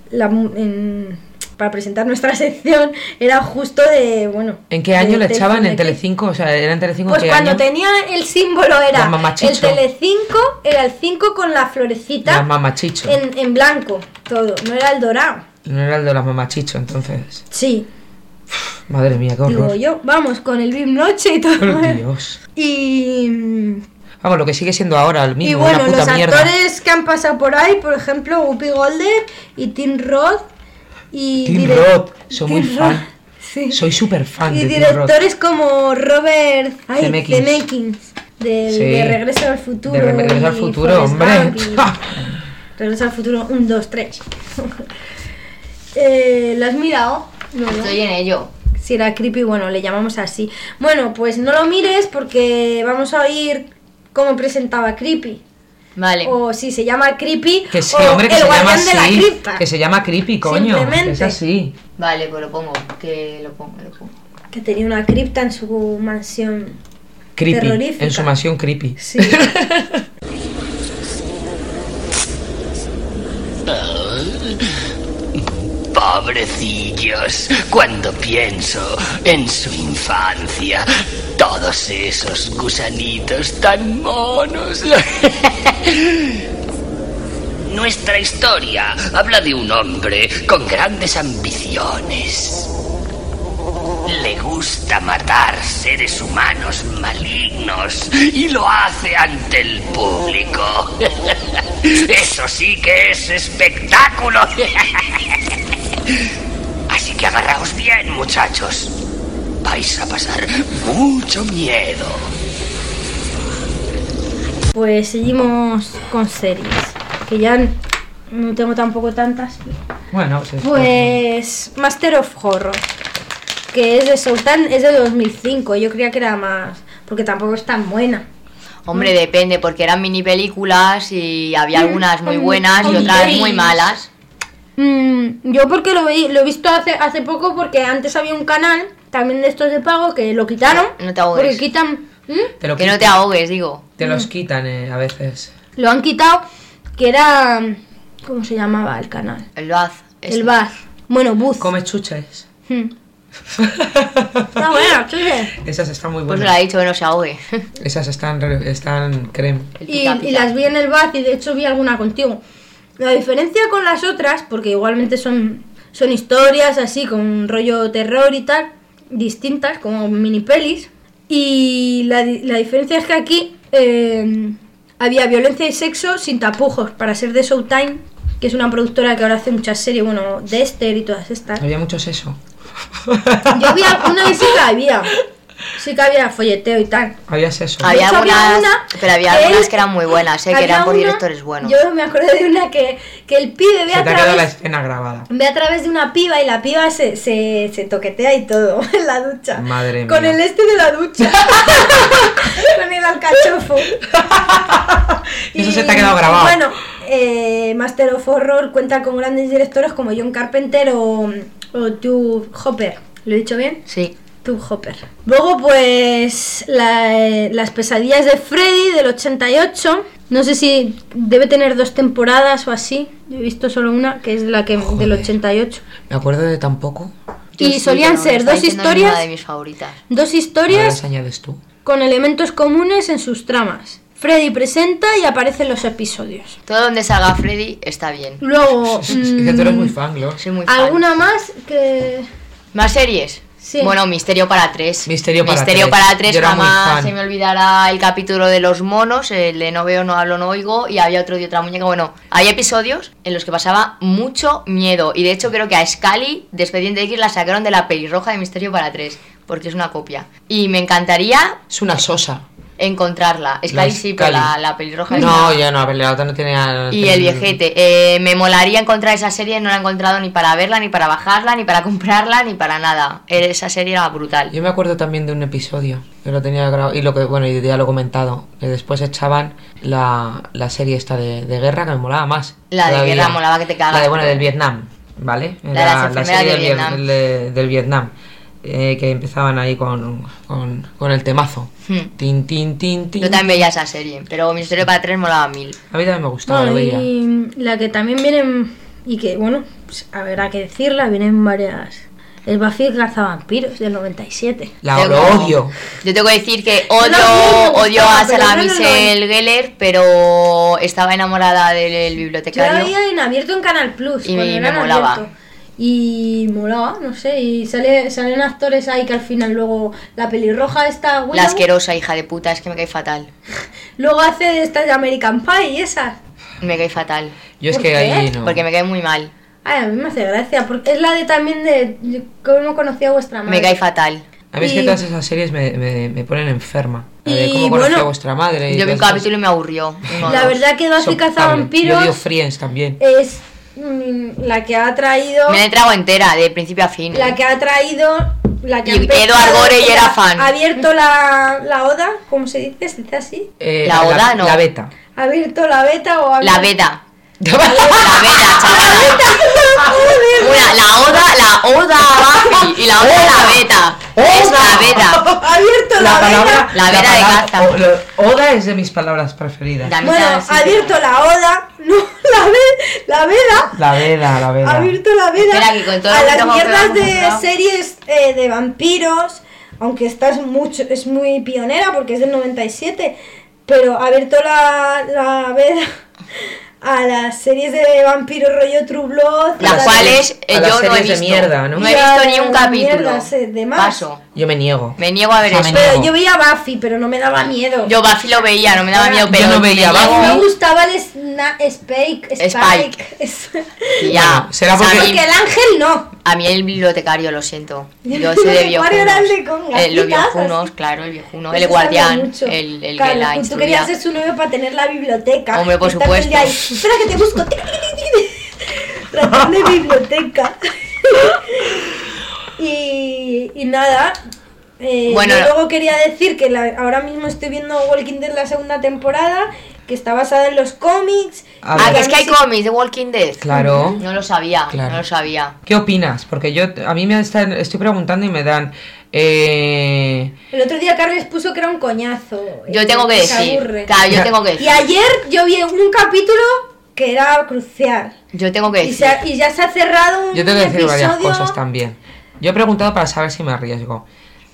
para presentar nuestra sección, era justo de, bueno... ¿En qué año de le Tales echaban from en the Telecinco? O sea, ¿era en Telecinco Pues qué cuando año? tenía el símbolo era Las mamachicho. el Telecinco, era el 5 con la florecita Las mamachicho. en blanco, todo, no era el dorado. No era el de las mamachicho, entonces. Sí, Madre mía, qué digo horror. yo, vamos con el VIP Noche y todo. Por Dios. Y Vamos, lo que sigue siendo ahora, el mismo, Y bueno, una puta los mierda. actores que han pasado por ahí, por ejemplo, Whoopi Goldberg y Tim Roth. Y Tim dire- Roth, soy muy Tim fan. Roth, sí. Soy súper fan Y de Tim Roth. directores como Robert Zemeckis. Zemeckis, de Sí. Regreso al Futuro. De Regreso al y Futuro, Forrest hombre. Gump y Regreso al Futuro 1, 2, 3. ¿Lo has mirado? No, no. Estoy en ello. Si era creepy, bueno, le llamamos así. Bueno, pues no lo mires porque vamos a oír cómo presentaba Creepy. Vale. O si se llama Creepy Que sí, o hombre, que el se llama guardián de la así. cripta. Que se llama Creepy, coño. Simplemente. Es así. Vale, pues lo pongo. Que lo pongo. Que tenía una cripta en su mansión. Creepy. Terrorífica. En su mansión creepy. Sí. Pobrecillos, cuando pienso en su infancia, todos esos gusanitos tan monos. Nuestra historia habla de un hombre con grandes ambiciones. Le gusta matar seres humanos malignos y lo hace ante el público. Eso sí que es espectáculo. Así que agarraos bien, muchachos. Vais a pasar mucho miedo. Pues seguimos con series. Que ya no tengo tampoco tantas. Bueno, sí. Pues Master of Horror. Que es de Showtime, es de 2005. Yo creía que era más. Porque tampoco es tan buena. Hombre, depende, porque eran mini películas y había algunas muy buenas y otras muy malas. Yo porque lo he visto hace poco porque antes había un canal también de estos de pago que lo quitaron. No te ahogues. Porque quitan. Te lo Que no quitan- te ahogues, digo. Te los quitan a veces. Lo han quitado. Que era. ¿Cómo se llamaba el canal? El Baz. El Baz. Bueno, Buzz. Come chuches. Está bueno, chuche. Esas están muy Pues buenas. lo ha dicho que no se ahogue. Esas están creme. El Y, pica, pica. y las vi en el Baz y de hecho vi alguna contigo. La diferencia con las otras, porque igualmente son historias así, con un rollo terror y tal, distintas, como mini pelis. Y la diferencia es que aquí había violencia y sexo sin tapujos, para ser de Showtime, que es una productora que ahora hace muchas series, bueno, Dexter y todas estas. Había mucho eso. Yo vi alguna y sí que había. Sí que había folleteo y tal. Había sexo. Había hecho, había algunas, una pero había que algunas él- que eran muy buenas, que Había eran por una- directores buenos. Yo me acuerdo de una que el pibe ve Se a te ha quedado la través... escena grabada. Ve a través de una piba y la piba se toquetea y todo en la ducha. Madre Con mía. el este de la ducha. Con el alcachofo. Eso se te ha quedado grabado. Bueno, Master of Horror cuenta con grandes directores como John Carpenter o Tube Hopper. ¿Lo he dicho bien? Sí. Tube Hopper. Luego, pues, las pesadillas de Freddy del 88. No sé si debe tener 2 temporadas o así. Yo he visto solo una, que es la que del Joder. 88. Me acuerdo de tan poco. Yo Y sí, solían pero me ser está 2 diciendo historias. una de mis favoritas. 2 Ahora historias las añades tú. con elementos comunes en sus tramas. Freddy presenta y aparecen los episodios. Todo donde salga Freddy está bien. Luego, Es que tú eres muy fan, Glo. Soy muy fan. ¿alguna más que...? ¿Más series? Sí. Bueno, Misterio para 3. Misterio para Misterio 3. para 3, Yo era muy jamás fan. se me olvidará el capítulo de los monos, el de no veo, no hablo, no oigo, y había otro de otra muñeca. Bueno, hay episodios en los que pasaba mucho miedo, y de hecho creo que a Scully de Expediente X la sacaron de la pelirroja de Misterio para 3, porque es una copia. Y me encantaría Es una sosa. encontrarla. Scully La sí, pero Scully. la pelirroja es No, una- ya no, a ver, la otra no tenía. Y el viejete. Me molaría encontrar esa serie, no la he encontrado ni para verla, ni para bajarla, ni para comprarla, ni para nada. Esa serie era brutal. Yo me acuerdo también de un episodio que lo tenía grabado. Y lo que, bueno, y ya lo he comentado. Que después echaban la serie esta de guerra que me molaba más. La de Todavía. guerra molaba que te cagas. La de, bueno, del Vietnam, ¿vale? de las enfermeras de Vietnam. del Vietnam. Que empezaban ahí con el temazo. Tin, tin, tin, tin. Yo también veía esa serie, pero Misterio para 3 molaba 1000. A mí también me gustaba, lo veía. y la que también vienen, y que, bueno, pues, habrá que decirla, vienen varias... Es Buffy el cazavampiros del 97. Lo odio. Yo tengo que decir que No, odio gustaba, a pero Sarah no, Michelle Gellar, pero estaba enamorada del Yo la bibliotecario. veía en abierto en Canal Plus. Y cuando me eran molaba. abierto. Y molaba, no sé, y salen actores ahí que al final luego la pelirroja está La asquerosa hija de puta, es que me cae fatal. Luego hace de estas de American Pie y esas. Me cae fatal. Yo es ¿Por que qué? ahí no. Porque me cae muy mal. Ay, a mí me hace gracia, porque es la de también de cómo conocí a vuestra madre. Me cae fatal. A mí es que Y- todas esas series me ponen enferma. La de Y cómo conocí bueno, a vuestra madre. y Yo vi un todas esas- capítulo y me aburrió. La verdad que Buffy Soportable. Cazavampiros Yo odio Friends también. es la que ha traído... Me la he tragado entera, de principio a fin. La que ha traído... La que Y ha empezado- Edward Gorey era fan. Ha abierto la oda, ¿cómo se dice? ¿Se dice así? La oda, no. La beta. ¿Ha abierto la beta o ha La abierto- beta. La beta, chaval. La oda a Buffy y la otra la beta. Es la beta. Ha abierto la, beta. La beta de caza. Oda es de mis palabras preferidas. La Bueno, mitad, sí, ha abierto la oda, no, la veda. La veda, la Ha veda. abierto la veda Espera, que con todo a lo que las tengo mierdas que de comprar. series de vampiros, aunque esta es muy pionera porque es del 97, pero ha abierto la veda a las series de vampiros rollo True Blood, Las las cuales series- a las yo no he series de visto. mierda, ¿no? No he Y a visto ni un las capítulo. mierdas, de más. Paso. Yo me niego. Me niego a ver O sea, eso. me Pero niego. yo veía Buffy, pero no me daba miedo. Yo Buffy lo veía, no me daba miedo, Yo pero no veía me A mí Buffy. me niego- gustaba el Spike. Ya. será O sea, porque- a mí- Porque el ángel no. A mí el bibliotecario, lo siento. Y el Yo soy de bibliotecario era el de viejunos. con Los gafitas, viejunos, así. claro, el viejuno. Eso El guardián, sabía mucho. el que Claro, la tú instruía. querías ser su novio para tener la biblioteca. Hombre, por Estar todo el día ahí, supuesto. espera que te busco. Ratón de biblioteca. y nada. Bueno, yo luego quería decir que ahora mismo estoy viendo Walking Dead la segunda temporada, que está basada en los cómics. A Ah, ver. que es que hay cómics de Walking Dead. Claro. No lo sabía, Claro. no lo sabía. ¿Qué opinas? Porque a mí estoy preguntando y me dan... El otro día Carles puso que era un coñazo. Yo tengo que se decir. aburre. Claro, yo Mira, tengo que Y decir. ayer yo vi un capítulo que era crucial. Yo tengo que Y, decir. y ya se ha cerrado un Yo tengo que decir varias episodio. cosas también. Yo he preguntado para saber si me arriesgo.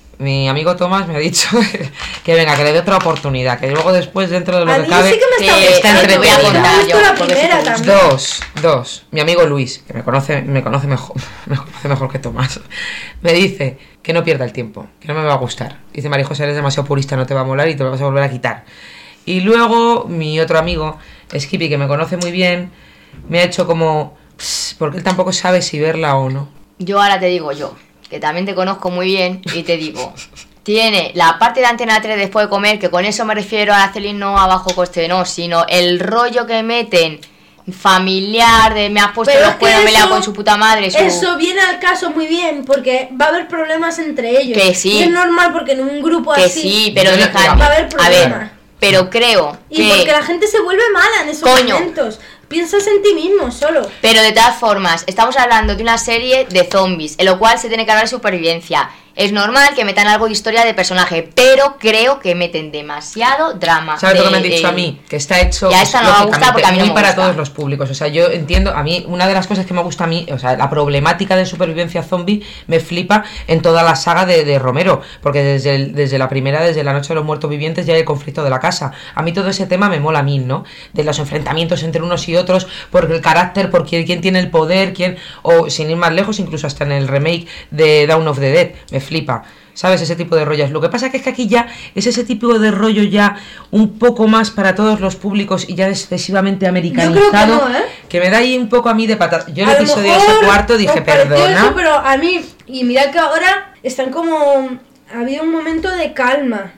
Mi amigo Tomás me ha dicho que venga, que le dé otra oportunidad, que luego después dentro de lo A que mí cabe... sí que me está que gustando. está te voy a entretenida. contar Me gustó yo, la porque primera sí te también. Dos. Mi amigo Luis, que me conoce mejor, me conoce mejor que Tomás, me dice que no pierda el tiempo, que no me va a gustar. Dice, María José, eres demasiado purista, no te va a molar y te lo vas a volver a quitar. Y luego mi otro amigo, Skippy, que me conoce muy bien, me ha hecho como... porque él tampoco sabe si verla o no. Yo ahora te digo yo, que también te conozco muy bien, y te digo, tiene la parte de Antena 3 después de comer, que con eso me refiero a Celín no a bajo coste, no, sino el rollo que meten familiar, de me has puesto Pero los es que cuernos, me le eso- con su puta madre, su... Eso viene al caso muy bien, porque va a haber problemas entre ellos. Que sí. Y es normal porque en un grupo que así sí, pero Yo le- deja- va a haber a problemas. ver, pero creo Y que... porque la gente se vuelve mala en esos Coño. momentos. Piensas en ti mismo solo. Pero de todas formas, estamos hablando de una serie de zombies, en lo cual se tiene que hablar de supervivencia. Es normal que metan algo de historia de personaje, pero creo que meten demasiado drama. ¿Sabes lo que me han dicho a mí? Que está hecho... Ya esta no me gusta porque a mí no muy me para gusta. todos los públicos. O sea, yo entiendo... A mí, una de las cosas que me gusta a mí... O sea, la problemática de supervivencia zombie me flipa en toda la saga de Romero. Porque desde la primera, desde La Noche de los Muertos Vivientes, ya hay el conflicto de la casa. A mí todo ese tema me mola a mí, ¿no? De los enfrentamientos entre unos y otros, por el carácter, por quién tiene el poder, quién... O sin ir más lejos, incluso hasta en el remake de Dawn of the Dead. Me flipa. ¿Sabes? Ese tipo de rollos. Lo que pasa es que aquí ya es ese tipo de rollo ya un poco más para todos los públicos y ya excesivamente americanizado. no, ¿eh? Que me da ahí un poco a mí de patas. Yo el A lo episodio mejor ese cuarto dije, os pareció perdona. eso, pero a mí, y mira que ahora están como... Ha habido un momento de calma.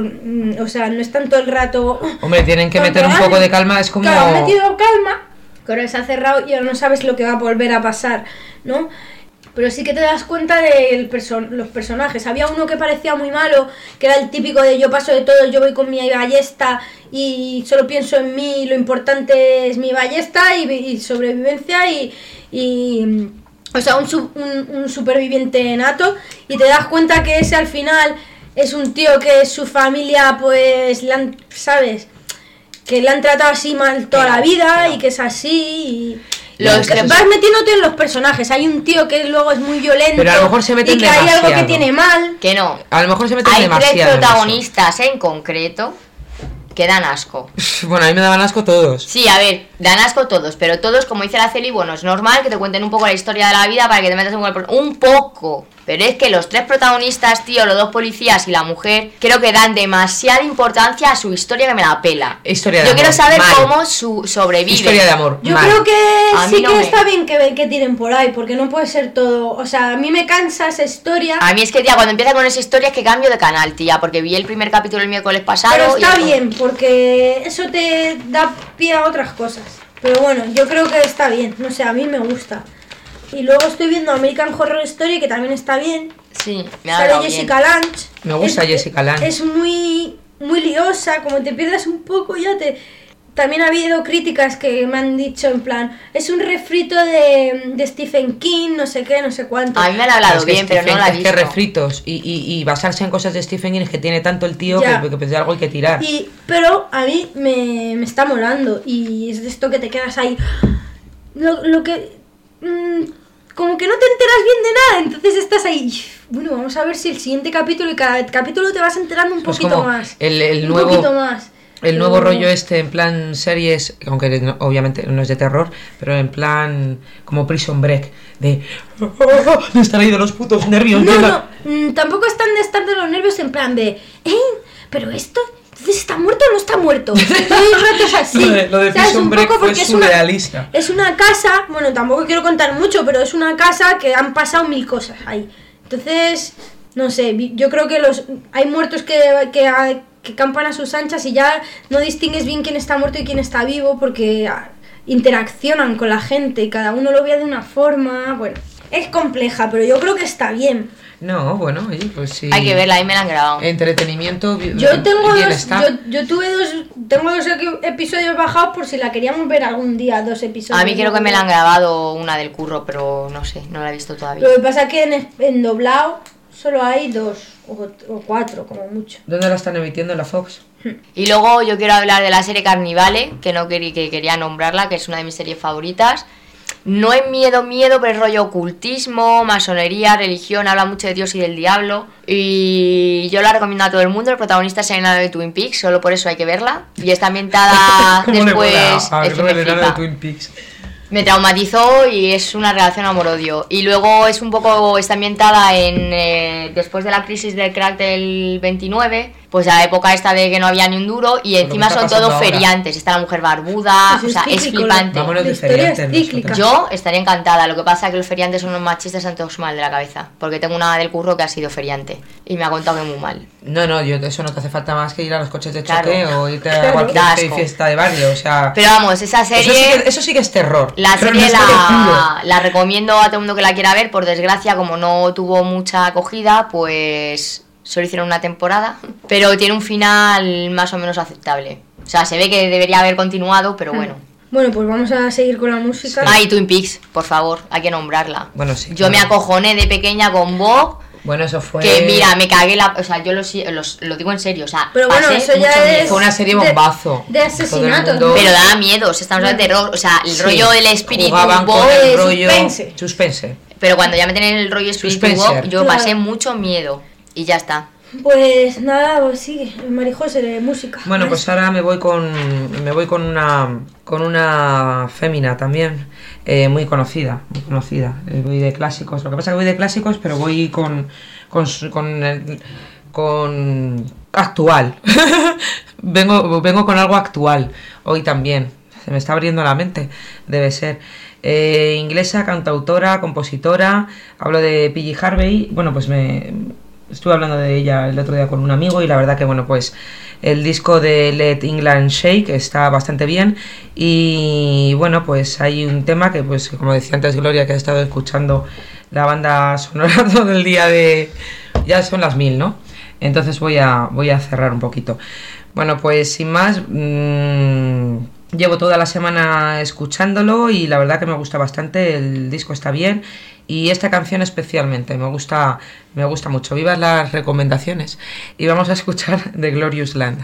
O sea, no es tanto el rato... Hombre, tienen que Porque meter un han- poco de calma. Es como... Claro, han metido calma, que ahora se ha cerrado y ahora no sabes lo que va a volver a pasar, ¿no? Pero sí que te das cuenta de los personajes. Había uno que parecía muy malo, que era el típico de yo paso de todo, yo voy con mi ballesta y solo pienso en mí, lo importante es mi ballesta y sobrevivencia o sea, un superviviente nato, y te das cuenta que ese al final es un tío que su familia, pues, ¿sabes? Que le han tratado así mal toda la vida y que es así Los que- vas metiéndote en los personajes. Hay un tío que luego es muy violento, Pero a lo mejor se meten y que hay algo que demasiado. tiene mal. Que no. A lo mejor se meten Hay demasiado. tres en eso. protagonistas en concreto que dan asco. Bueno, a mí me daban asco todos. Sí, a ver, dan asco todos, pero todos, como dice la Celi, bueno, es normal que te cuenten un poco la historia de la vida para que te metas en un poco, Pero es que los 3 protagonistas, tío, los 2 policías y la mujer, creo que dan demasiada importancia a su historia que me la pela. Historia de Yo amor. quiero saber Mal. cómo sobrevive. Historia de amor. Yo mal. creo que A mí sí no que me- está bien que tiren por ahí, porque no puede ser todo. O sea, a mí me cansa esa historia. A mí es que, tía, cuando empieza con esa historia es que cambio de canal, tía, porque vi el primer capítulo el miércoles pasado. Pero y está es- bien, porque eso te da pie a otras cosas. Pero bueno, yo creo que está bien. No sé, a mí me gusta. Y luego estoy viendo American Horror Story, que también está bien. Sí, me ha Sale hablado bien. Jessica Lange. Me gusta Jessica Lange. Es muy liosa, como te pierdas un poco ya te... También ha habido críticas que me han dicho en plan, es un refrito de Stephen King, no sé qué, no sé cuánto. A mí me han hablado Es que bien, pero no Stephen- la he es visto. que refritos y basarse en cosas de Stephen King es que tiene tanto el tío Ya. que de algo hay que tirar. Pero a mí me está molando y es de esto que te quedas ahí. Lo que... como que no te enteras bien de nada, entonces estás ahí. Bueno, vamos a ver si el siguiente capítulo y cada capítulo te vas enterando un Pues poquito como más. el un nuevo- poquito más. El Pero- nuevo rollo este en plan series, aunque obviamente no es de terror, pero en plan como Prison Break, de estar ahí de los putos nervios. No, venga. no, tampoco están de estar de los nervios en plan de, pero esto, entonces está muerto o no está muerto. Todo el rato es así. Lo de ¿sabes? Prison Un Break poco fue porque surrealista. Es una casa, bueno, tampoco quiero contar mucho, pero es una casa que han pasado 1000 cosas ahí. Entonces, no sé, yo creo que hay muertos que campan a sus anchas y ya no distingues bien quién está muerto y quién está vivo porque interaccionan con la gente y cada uno lo ve de una forma. Bueno, es compleja, pero yo creo que está bien. No, bueno, oye, pues sí. Hay que verla, ahí me la han grabado. Entretenimiento, Yo tengo bienestar. yo tengo dos episodios bajados por si la queríamos ver algún día, 2 episodios. A mí creo que me la han grabado una del curro, pero no sé, no la he visto todavía. Lo que pasa es que en doblado solo hay 2 o 4 como mucho. ¿Dónde la están emitiendo en la Fox? Y luego yo quiero hablar de la serie Carnivale, que quería nombrarla, que es una de mis series favoritas. No es miedo, pero es rollo ocultismo, masonería, religión, habla mucho de Dios y del diablo. Y yo la recomiendo a todo el mundo. El protagonista es el enano de Twin Peaks, solo por eso hay que verla. Y está ambientada ¿Cómo le mola después. a es que me el enano de flipa. Twin Peaks? Me traumatizó y es una relación amor-odio. Y luego es un poco, está ambientada en después de la crisis del crack del 29, pues a la época esta de que no había ni un duro y Lo que encima está son pasando todos ahora. feriantes. Está la mujer barbuda, Pues o sea, es cíclico, flipante. Vámonos La de historia es feriantes cíclica. nosotros. Yo estaría encantada, lo que pasa es que los feriantes son unos machistas, están todos mal de la cabeza. Porque tengo una del curro que ha sido feriante y me ha contado que muy mal. No, eso no te hace falta más que ir a los coches de Claro. choque o irte a Claro. cualquier Da asco. fiesta de barrio, o sea... Pero vamos, esa serie... Eso sí que es terror. La pero serie no es de culo. la recomiendo a todo el mundo que la quiera ver. Por desgracia, como no tuvo mucha acogida, pues solo hicieron una temporada. Pero tiene un final más o menos aceptable. O sea, se ve que debería haber continuado, pero bueno. Bueno, pues vamos a seguir con la música. Ah, y Twin Peaks, por favor, hay que nombrarla. Bueno, sí, Yo me claro. acojoné de pequeña con Bob. Bueno, eso fue... Que mira, me cagué la... O sea, yo lo digo en serio, o sea, Pero bueno, pasé eso ya mucho es- miedo. Fue una serie de- bombazo. de asesinatos, Todo el mundo- ¿no? Pero daba miedo, estamos hablando de terror. O sea, el Sí, rollo del espíritu jugaban Bob... con el de rollo... suspense. Suspense. Pero cuando ya me tienen el rollo espíritu Suspenser. Bob, yo Claro. pasé mucho miedo. Y ya está. Pues nada, pues sigue, Marijose, de música. Bueno, pues ahora me voy con una fémina también, muy conocida. Voy de clásicos. Lo que pasa es que voy de clásicos, pero voy con actual. vengo con algo actual hoy también. Se me está abriendo la mente, debe ser. Inglesa, cantautora, compositora. Hablo de P.G. Harvey. Bueno, pues estuve hablando de ella el otro día con un amigo y la verdad que bueno, pues el disco de Let England Shake está bastante bien y bueno, pues hay un tema que pues como decía antes Gloria, que ha estado escuchando la banda sonora todo el día ya son las 1000, ¿no? Entonces voy a cerrar un poquito. Bueno, pues sin más, llevo toda la semana escuchándolo y la verdad que me gusta bastante, el disco está bien y esta canción especialmente me gusta mucho. Vivas las recomendaciones y vamos a escuchar The Glorious Land.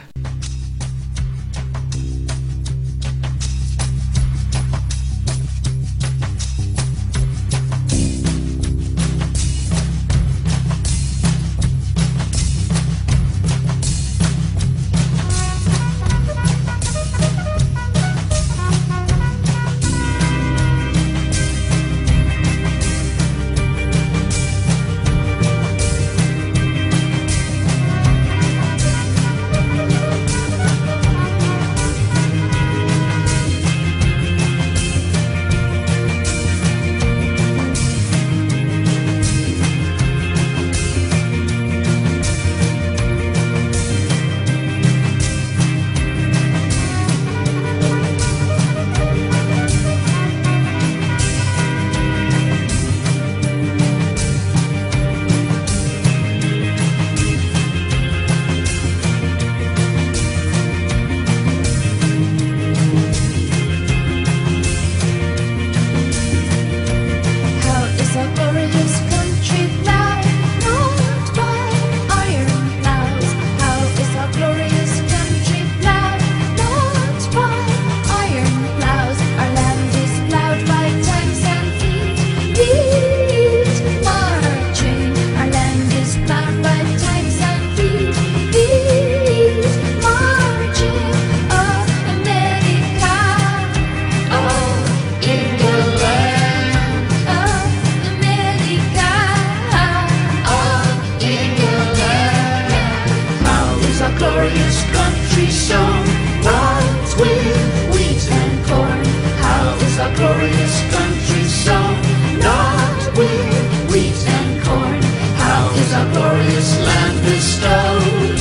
glorious country song, lots with wheat and corn. How is our glorious country song, not with wheat and corn? How is our glorious land bestowed?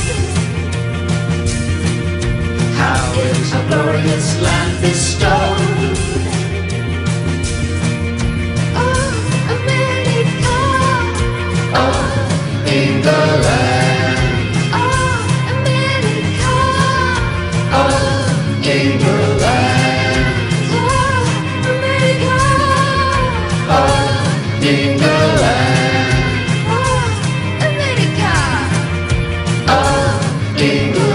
How is our glorious land bestowed? Oh, America! Oh, England! Oh, America! Oh, England! Oh, America! Oh, England! Oh, America! Oh, England!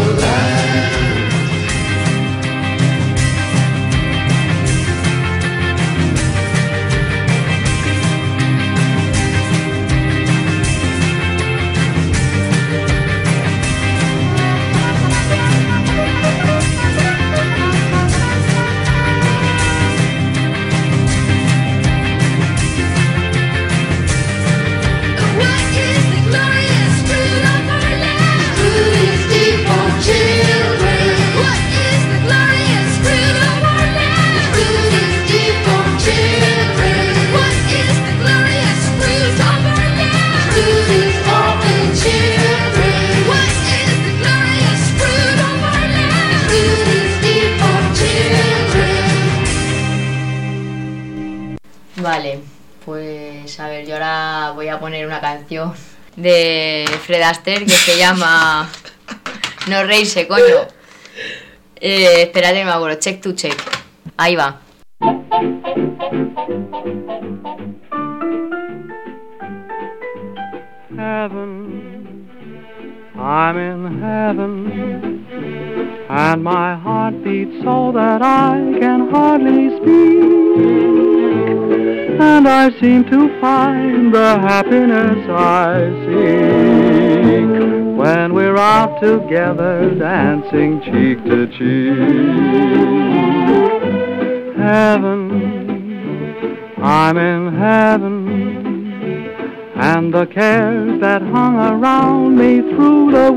Vale, pues a ver, yo ahora voy a poner una canción de Fred Astaire que se llama No reírse, coño. Espérate, me acuerdo, Check to Check. Ahí va. Heaven, I'm in heaven, and my heart beats so that I can hardly speak. And I seem to find the happiness I seek when we're out together dancing cheek to cheek. Heaven, I'm in heaven, and the cares that hung around me through the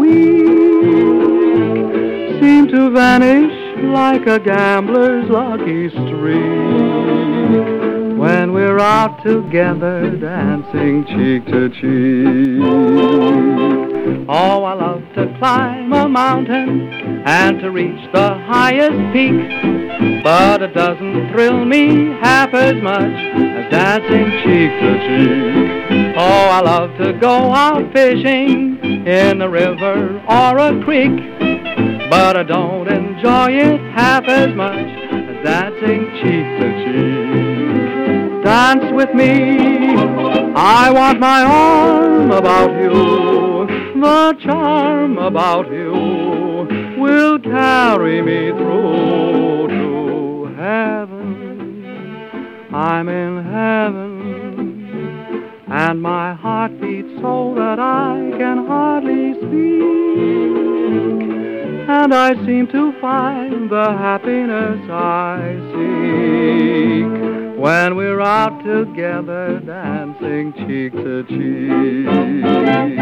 week seem to vanish like a gambler's lucky streak when we're out together dancing cheek to cheek. Oh, I love to climb a mountain and to reach the highest peak, but it doesn't thrill me half as much as dancing cheek to cheek. Oh, I love to go out fishing in a river or a creek, but I don't enjoy it half as much as dancing cheek to cheek. Dance with me, I want my arm about you. The charm about you will carry me through to heaven. I'm in heaven, and my heart beats so that I can hardly speak. And I seem to find the happiness I seek when we're out together dancing cheek to cheek.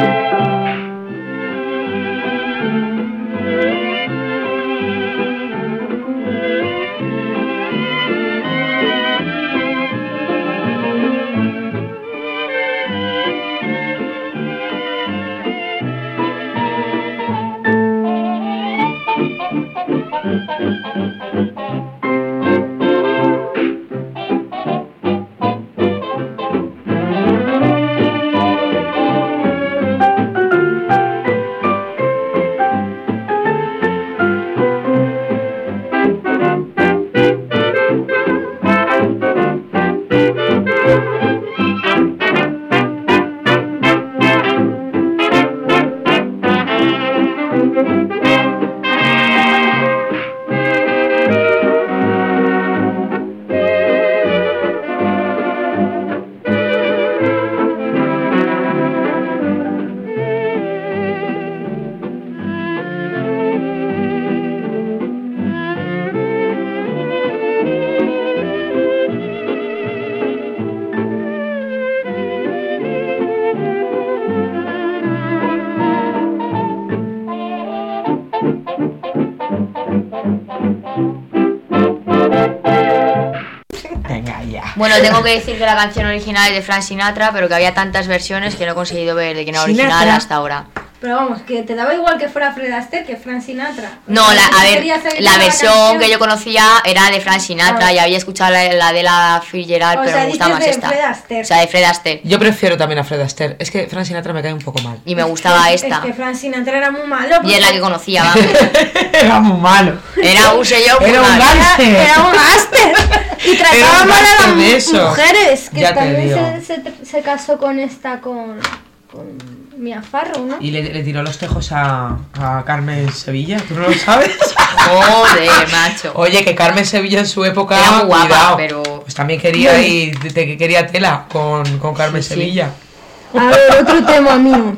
Bueno, tengo que decir que la canción original es de Frank Sinatra, pero que había tantas versiones que no he conseguido ver de quién era original Sinatra. hasta ahora. Pero vamos, que te daba igual que fuera Fred Astaire que Frank Sinatra. No, O sea, a si ver, querías saber la versión canción- que yo conocía era de Frank Sinatra y había escuchado la de la Fitzgerald, O pero sea, me gusta dices más de esta. Fred Astaire. O sea, de Fred Astaire. Yo prefiero también a Fred Astaire. Es que Frank Sinatra me cae un poco mal. Y me gustaba esta. Es que Frank Sinatra era muy malo. Y es la que conocía, vamos. Era muy malo. Era un sello Era un mal. gángster. Era un gángster. Y Era trataba un mal a gángster de las eso. mujeres. Que Ya te también digo. se casó con esta, con Mia Farrow, ¿no? Y le tiró los tejos a Carmen Sevilla, ¿tú no lo sabes? Joder, macho. Oye, que Carmen Sevilla en su época, Era muy guapa, cuidado, pero... pues también quería quería tela con Carmen Sí, sí. Sevilla. A ver, otro tema mío.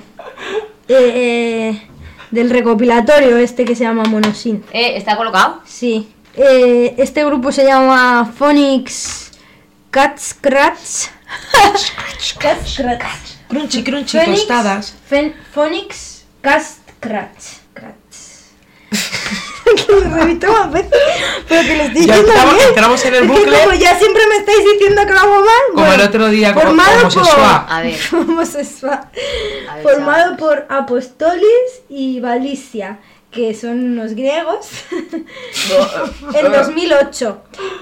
Del recopilatorio este que se llama Monosynth. ¿Está colocado? Sí. Este grupo se llama Phonics Cats Crats. Cats Crats. Crunchy, crunchy, Phoenix- tostadas. Phonics Cats Crats. Que lo repito más veces, pero que lo estoy Ya diciendo bien. entramos en el Es que bucle. como ya siempre me estáis diciendo que lo hago mal. Como el otro día con formado homosexual. A ver. homosexual. A ver, Formado chavales. por Apostolis y Valicia, que son unos griegos, en 2008.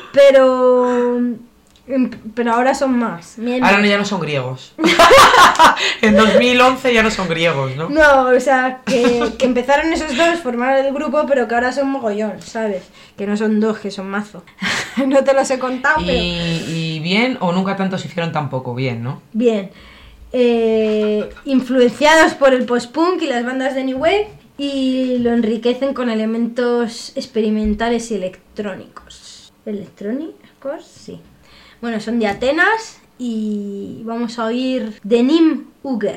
Pero ahora son más. Ahora ya no son griegos. En 2011 ya no son griegos, ¿no? No, o sea, que empezaron esos dos, formaron el grupo, pero que ahora son mogollón, ¿sabes? Que no son dos, que son mazo. No te los he contado, pero... Y bien, o nunca tantos hicieron tampoco bien, ¿no? Bien. Influenciados por el post-punk y las bandas de New Wave, y lo enriquecen con elementos experimentales y electrónicos. ¿Electrónicos? Sí. Bueno, son de Atenas y vamos a oír Denim Uger.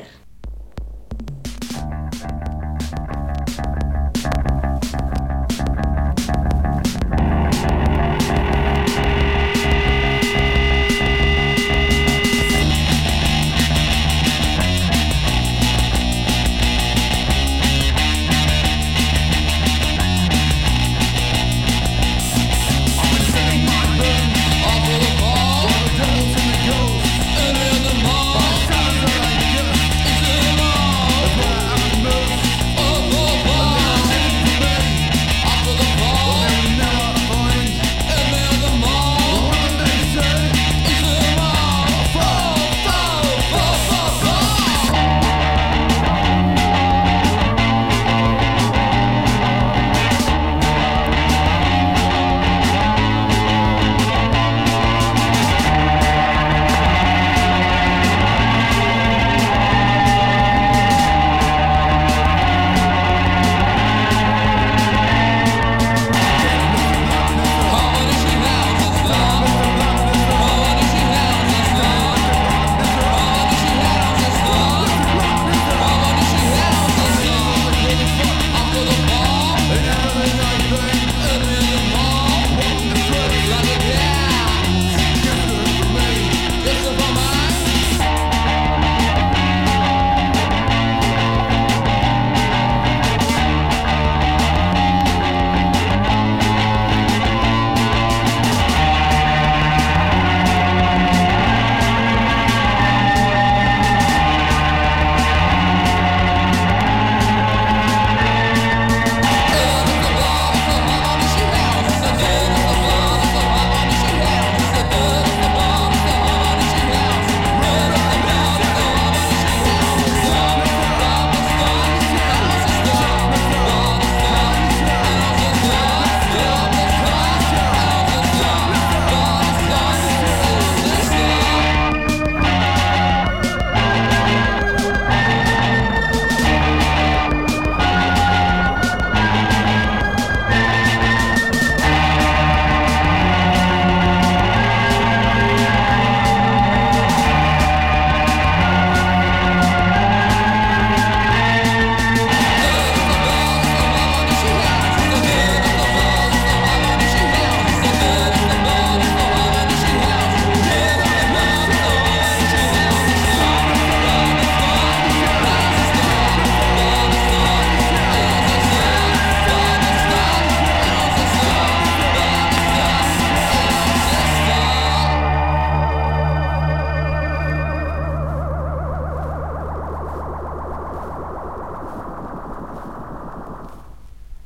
Early in the morning,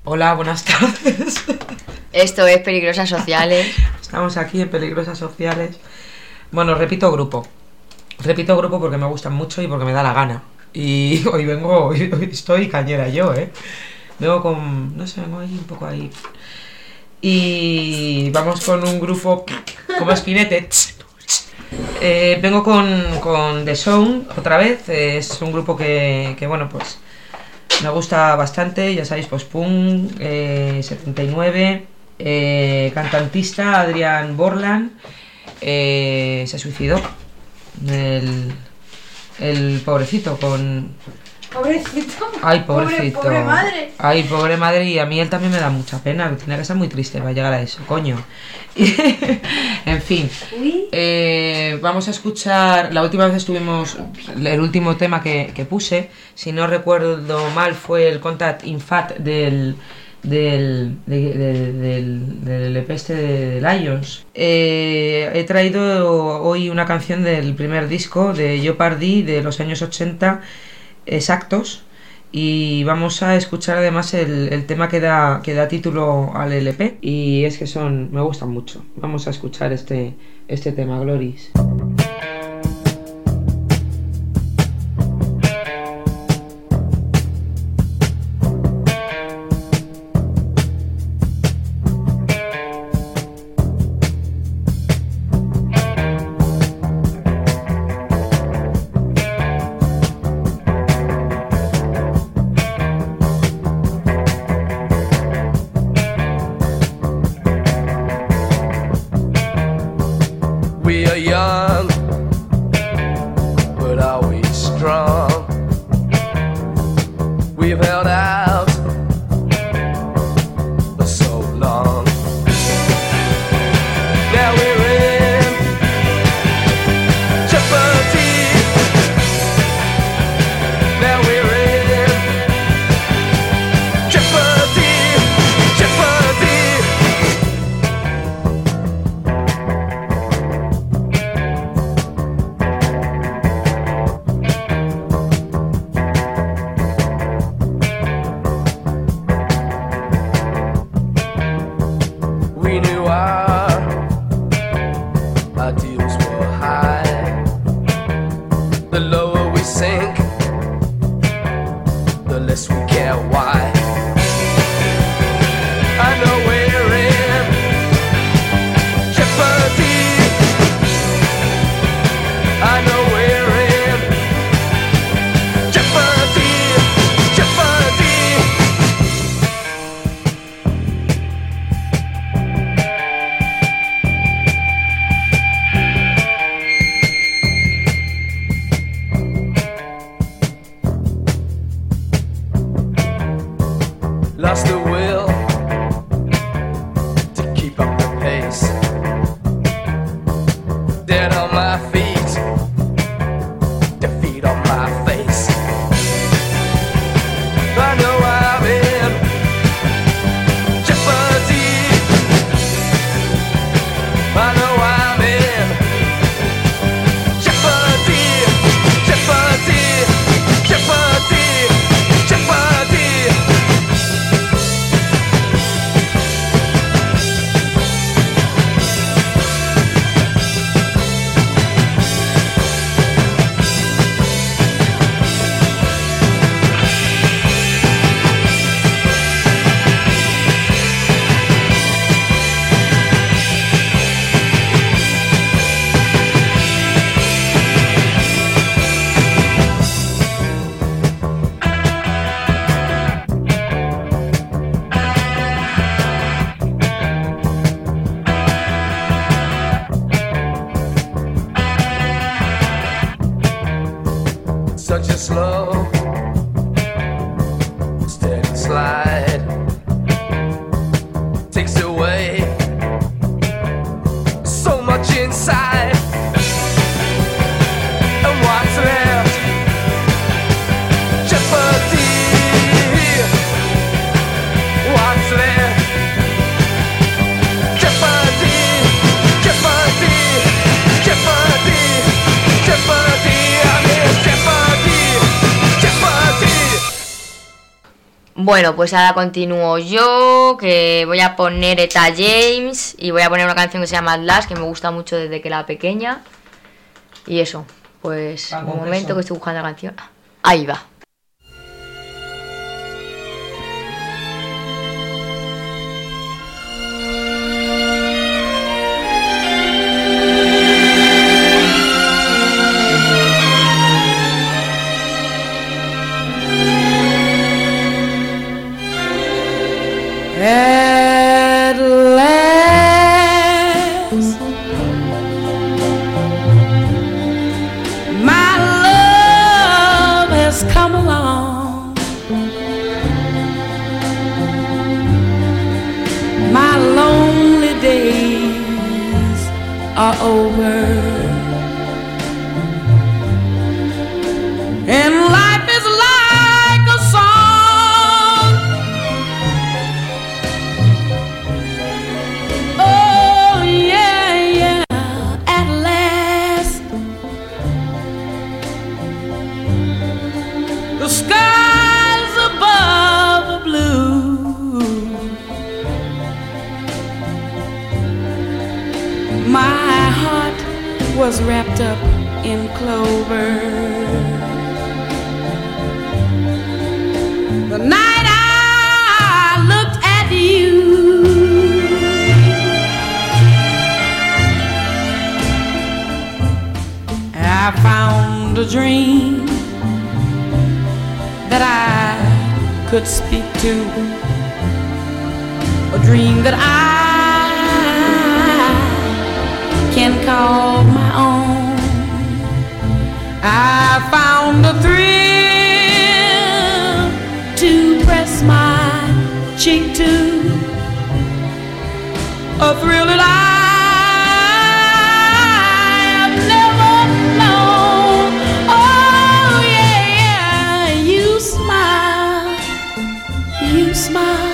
Hola, buenas tardes. Esto es Peligrosas Sociales. Estamos aquí en Peligrosas Sociales. Bueno, repito grupo. Repito grupo porque me gustan mucho y porque me da la gana. Y hoy estoy cañera yo, ¿eh? Vengo con... no sé, vengo ahí un poco ahí. Y vamos con un grupo como Spinette. Vengo con The Sound otra vez. Es un grupo que bueno, pues me gusta bastante. Ya sabéis, post-punk, 79. Cantantista Adrian Borland se suicidó. El pobrecito con... Pobrecito. Ay, pobrecito. Pobre madre. Ay, pobre madre, y a mí él también me da mucha pena. Tiene que ser muy triste para llegar a eso, coño. En fin. Vamos a escuchar. La última vez estuvimos. El último tema que puse, si no recuerdo mal, fue el Contact in Fat del EP este de Lions. He traído hoy una canción del primer disco de Jeopardy de los años 80 exactos, y vamos a escuchar además el tema que da título al LP, y es que me gustan mucho. Vamos a escuchar este tema, Glories. We are young, but always strong. We've held out for so long. Now we're in jeopardy. Now we're in jeopardy, jeopardy. We knew our ideals were high. The lower we sink, the less we care why. I know we're in jeopardy. I know we're in jeopardy, jeopardy. Lost the will to keep up the pace. Dead on my feet, defeat on my face. I know I'm in jeopardy. I know I'm in jeopardy, jeopardy, jeopardy, jeopardy. Such a slow, steady slide takes away so much inside. And what's left? Jeopardy. What's left? Jeopardy. Jeopardy. Jeopardy. Jeopardy. I'm in jeopardy. Jeopardy. Bueno, pues ahora continúo yo, que voy a poner Eta James y voy a poner una canción que se llama Atlas, que me gusta mucho desde que era pequeña. Y eso, pues un momento que estoy buscando la canción. Ahí va. At last, my love has come along. My lonely days are over, and life is like a song. Oh yeah, yeah, at last the skies above are blue. My heart was wrapped up in clover. The night I looked at you, I found a dream that I could speak to, a dream that I can call my own. I found a thrill to press my cheek to, a thrill that I have never known. Oh yeah, yeah, you smile, you smile.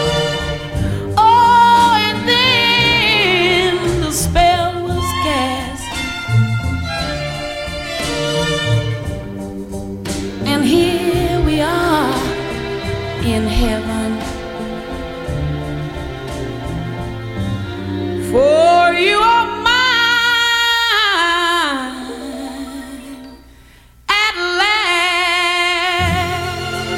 Oh, and then the spell was cast, and here we are in heaven. For you are mine at last.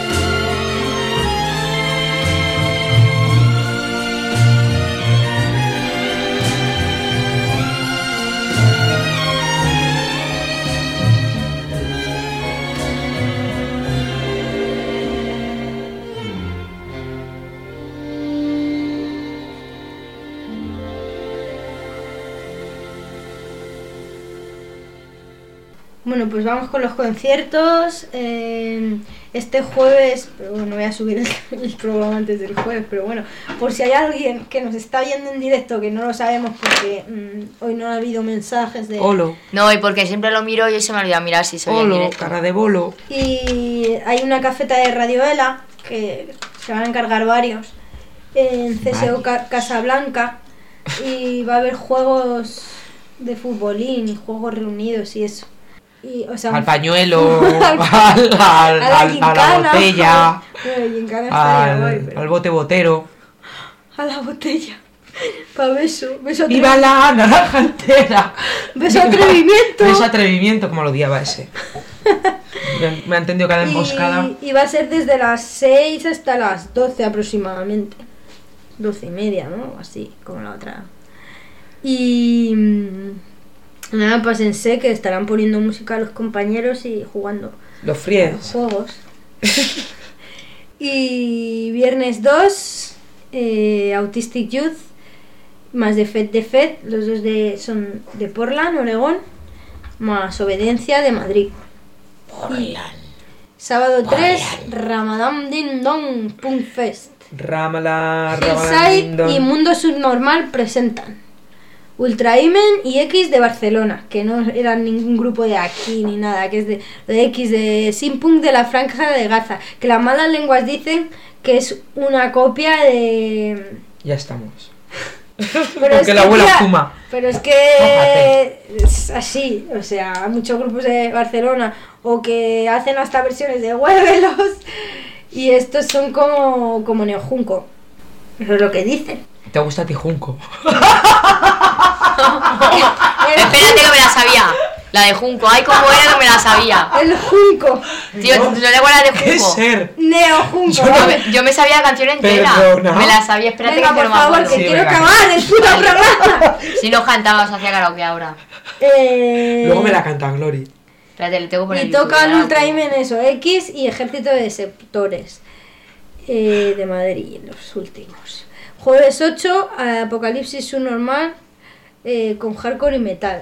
Bueno, pues vamos con los conciertos. Este jueves, pero bueno, voy a subir el programa antes del jueves, pero bueno, por si hay alguien que nos está viendo en directo, que no lo sabemos porque hoy no ha habido mensajes de... Olo. No, y porque siempre lo miro y hoy se me olvida mirar si soy en Olo, directo. cara de bolo. Y hay una cafeta de Radioela, que se van a encargar varios, en CSO Casablanca, y va a haber juegos de futbolín y juegos reunidos y eso. Y, o sea, Al pañuelo, a a la gincana. botella, Bueno, gincana estaría guay, pero- al bote botero. a la botella. Pa' beso ¡Viva la naranja entera! Beso atrevimiento. Beso atrevimiento, como lo odiaba ese. Me ha entendido cada emboscada. Y va a ser desde las 6 hasta las 12 aproximadamente. 12:30, ¿no? Así, como la otra. Y nada, pásense que estarán poniendo música a los compañeros y jugando Los a fríes. los juegos. Y viernes 2, Autistic Youth, más de Fed, los dos son de Portland, Oregón, más Obediencia de Madrid. Y sábado 3, Ramadan Din Don Punk Fest. Ramala, Hillside y Mundo Subnormal presentan Ultra Imen y X de Barcelona, que no eran ningún grupo de aquí ni nada, que es de X de Simpunk de la Franja de Gaza, que las malas lenguas dicen que es una copia de... Ya estamos. Pero Porque la abuela fuma. Pero es que es así, o sea, muchos grupos de Barcelona o que hacen hasta versiones de Huérgelos Y estos son como Neojunko. Eso es lo que dicen. ¿Te gusta a ti Junco? Espérate que me la sabía. La de Junco. Ay, cómo era que me la sabía. El Junco. Tío, no le hago la de ¿Qué Junco. ser? Neojunko. Yo me sabía la canción entera. Perdona. Me la sabía. Espérate Venga, que por no me favor, acuerdo. que Sí, quiero venga. acabar el puto programa. Si no cantaba, os hacía karaoke ahora. Luego me la cantan, Glory. Espérate, le tengo que poner Y YouTube, tocan ahora. Ultramen eso, X y Ejército de Desertores de Madrid, los últimos. Jueves 8, Apocalipsis Subnormal con hardcore y metal.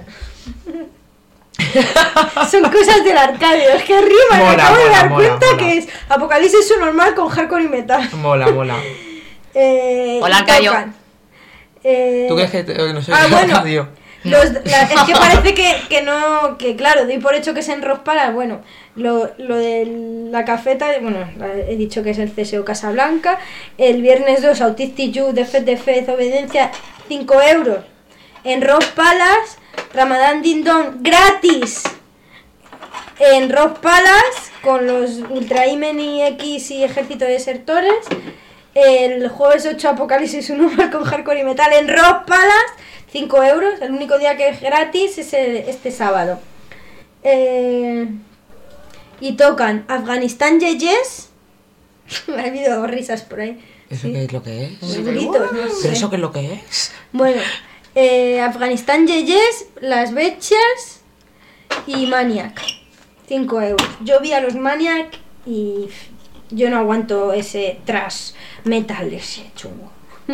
Son cosas del Arcadio, es que rima, me Mola, acabo de mola, dar mola, cuenta mola. que es Apocalipsis Subnormal con hardcore y metal. Mola. Hola, Y Arcadio. tocan, ¿Tú crees que no soy bueno. radio? Es que parece que no, que claro, doy por hecho que es en Rospala. Bueno, lo de la cafeta, bueno, he dicho que es el CSO Casablanca. El viernes 2, Autistic You, de Fez, Obediencia, 5 euros. En Rospalas, Ramadán Ding Dong, gratis. En Rospalas, con los Ultra Imen y X y Ejército de Desertores. El jueves 8, Apocalipsis Subnormal con hardcore y metal en Rospalas, 5 euros. El único día que es gratis es este sábado. Y tocan Afganistán Yeyes. Ha habido risas por ahí. ¿Eso ¿sí? qué es lo que es? Gritos, no sé. ¿Pero eso qué es lo que es? Bueno, Afganistán Yeyes, Las Bechas y Maniac. 5 euros. Yo vi a los Maniac y yo no aguanto ese trash metal, ese chungo.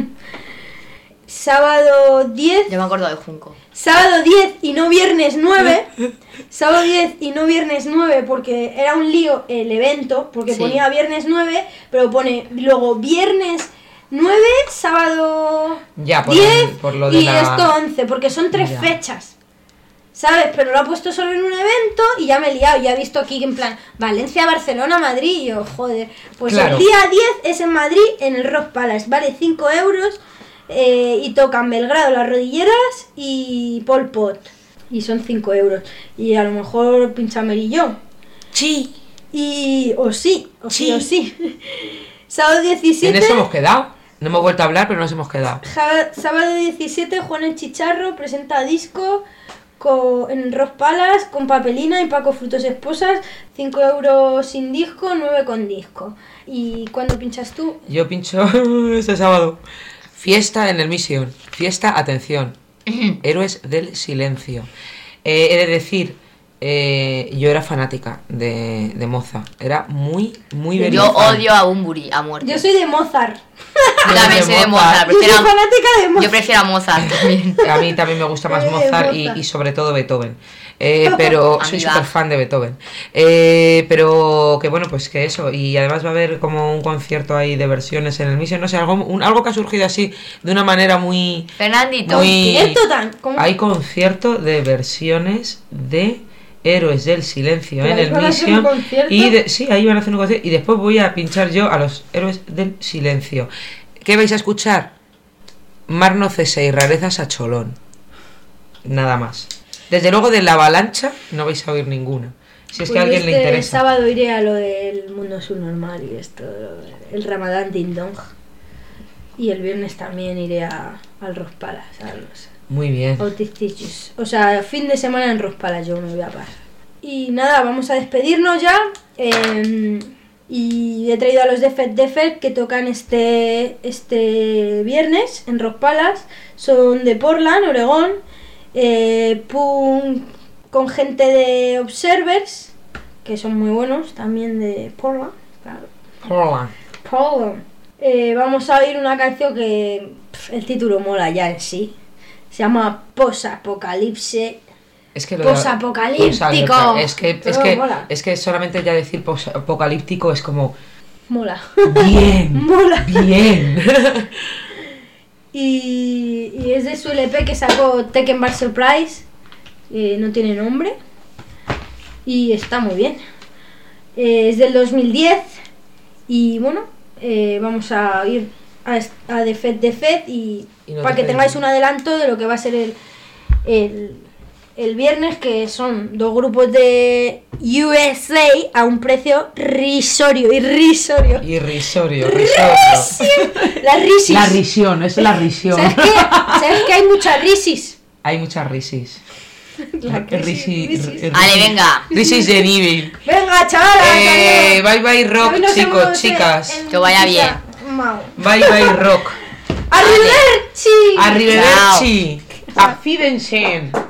Sábado 10. Yo me acuerdo de Junco. Sábado 10 y no viernes 9. Sábado 10 y no viernes 9 porque era un lío el evento, porque Sí. ponía viernes 9, pero pone luego viernes 9, sábado Ya, por 10 por lo de y la... esto 11, porque son 3 Ya. fechas. ¿Sabes? Pero lo ha puesto solo en un evento y ya me he liado. Ya he visto aquí en plan Valencia, Barcelona, Madrid. Y yo, joder. Pues Claro. el día 10 es en Madrid, en el Rock Palace. Vale 5 euros. Y tocan Belgrado, Las Rodilleras y Pol Pot. Y son 5 euros. Y a lo mejor pincha Merillo. Sí. Y... o sí. Sí. O sí. Sábado En 17. eso hemos quedado. No hemos vuelto a hablar, pero nos hemos quedado. Sábado 17, Juan el Chicharro presenta disco en Rock Palace con Papelina y Paco Frutos Esposas. 5 euros sin disco, 9 con disco. ¿Y cuándo pinchas tú? Yo pincho este sábado. Fiesta en el Mission. Fiesta, atención. Héroes del Silencio. He de decir, yo era fanática de Mozart. Era muy very Yo fan. odio a Bunbury a muerte. Yo soy de Mozart. Yo también soy de Mozart. Yo soy fanática de Mozart. Yo prefiero a Mozart también. A mí también me gusta más Mozart y sobre todo Beethoven. Pero soy Amiga. súper fan de Beethoven. Pero que bueno, pues que eso. Y además va a haber como un concierto ahí de versiones en el Mission. No sé, algo que ha surgido así de una manera muy... Fernandito. Muy- ¿Esto tan? ¿Cómo? Hay concierto de versiones de Héroes del Silencio Pero en ahí el van a hacer Mission. un concierto. Sí, ahí van a hacer un concierto. Y después voy a pinchar yo a los Héroes del Silencio. ¿Qué vais a escuchar? Mar no cese y rarezas a cholón. Nada más. Desde luego de la avalancha no vais a oír ninguna. Si es que Pues a alguien yo le este interesa. sábado iré a lo del mundo subnormal y esto, el Ramadán Ding Dong. Y el viernes también iré al Rock Palace, a los Muy bien. Autistic Youth. O sea, fin de semana en Rock Palace yo me voy a pasar. Y nada, vamos a despedirnos ya. Y he traído a los de Fed que tocan este viernes en Rock Palace. Son de Portland, Oregón. Punk con gente de Observers, que son muy buenos, también de Portland, claro. Portland. Vamos a oír una canción que el título mola ya en sí. Se llama Post-Apocalipse. Es que Posapocalíptico. Es que solamente ya decir apocalíptico es como Mola. bien. Mola. Bien. Y es de su LP que sacó Tekken Bar Surprise. No tiene nombre. Y está muy bien. Es del 2010. Y bueno, vamos a ir a The Fed y Y no para te que tengáis pedimos. un adelanto de lo que va a ser el viernes, que son 2 grupos de USA a un precio irrisorio. Irrisorio. La risis. La risión, es la risión. ¿Sabes que hay muchas risis? Hay muchas risis. Vale, venga. Risis de nivel. Venga, chaval. Bye bye rock, chicos, chicas. Que vaya bien. Bye bye rock. Arrivederci. Arrivederci. Auf Wiedersehen.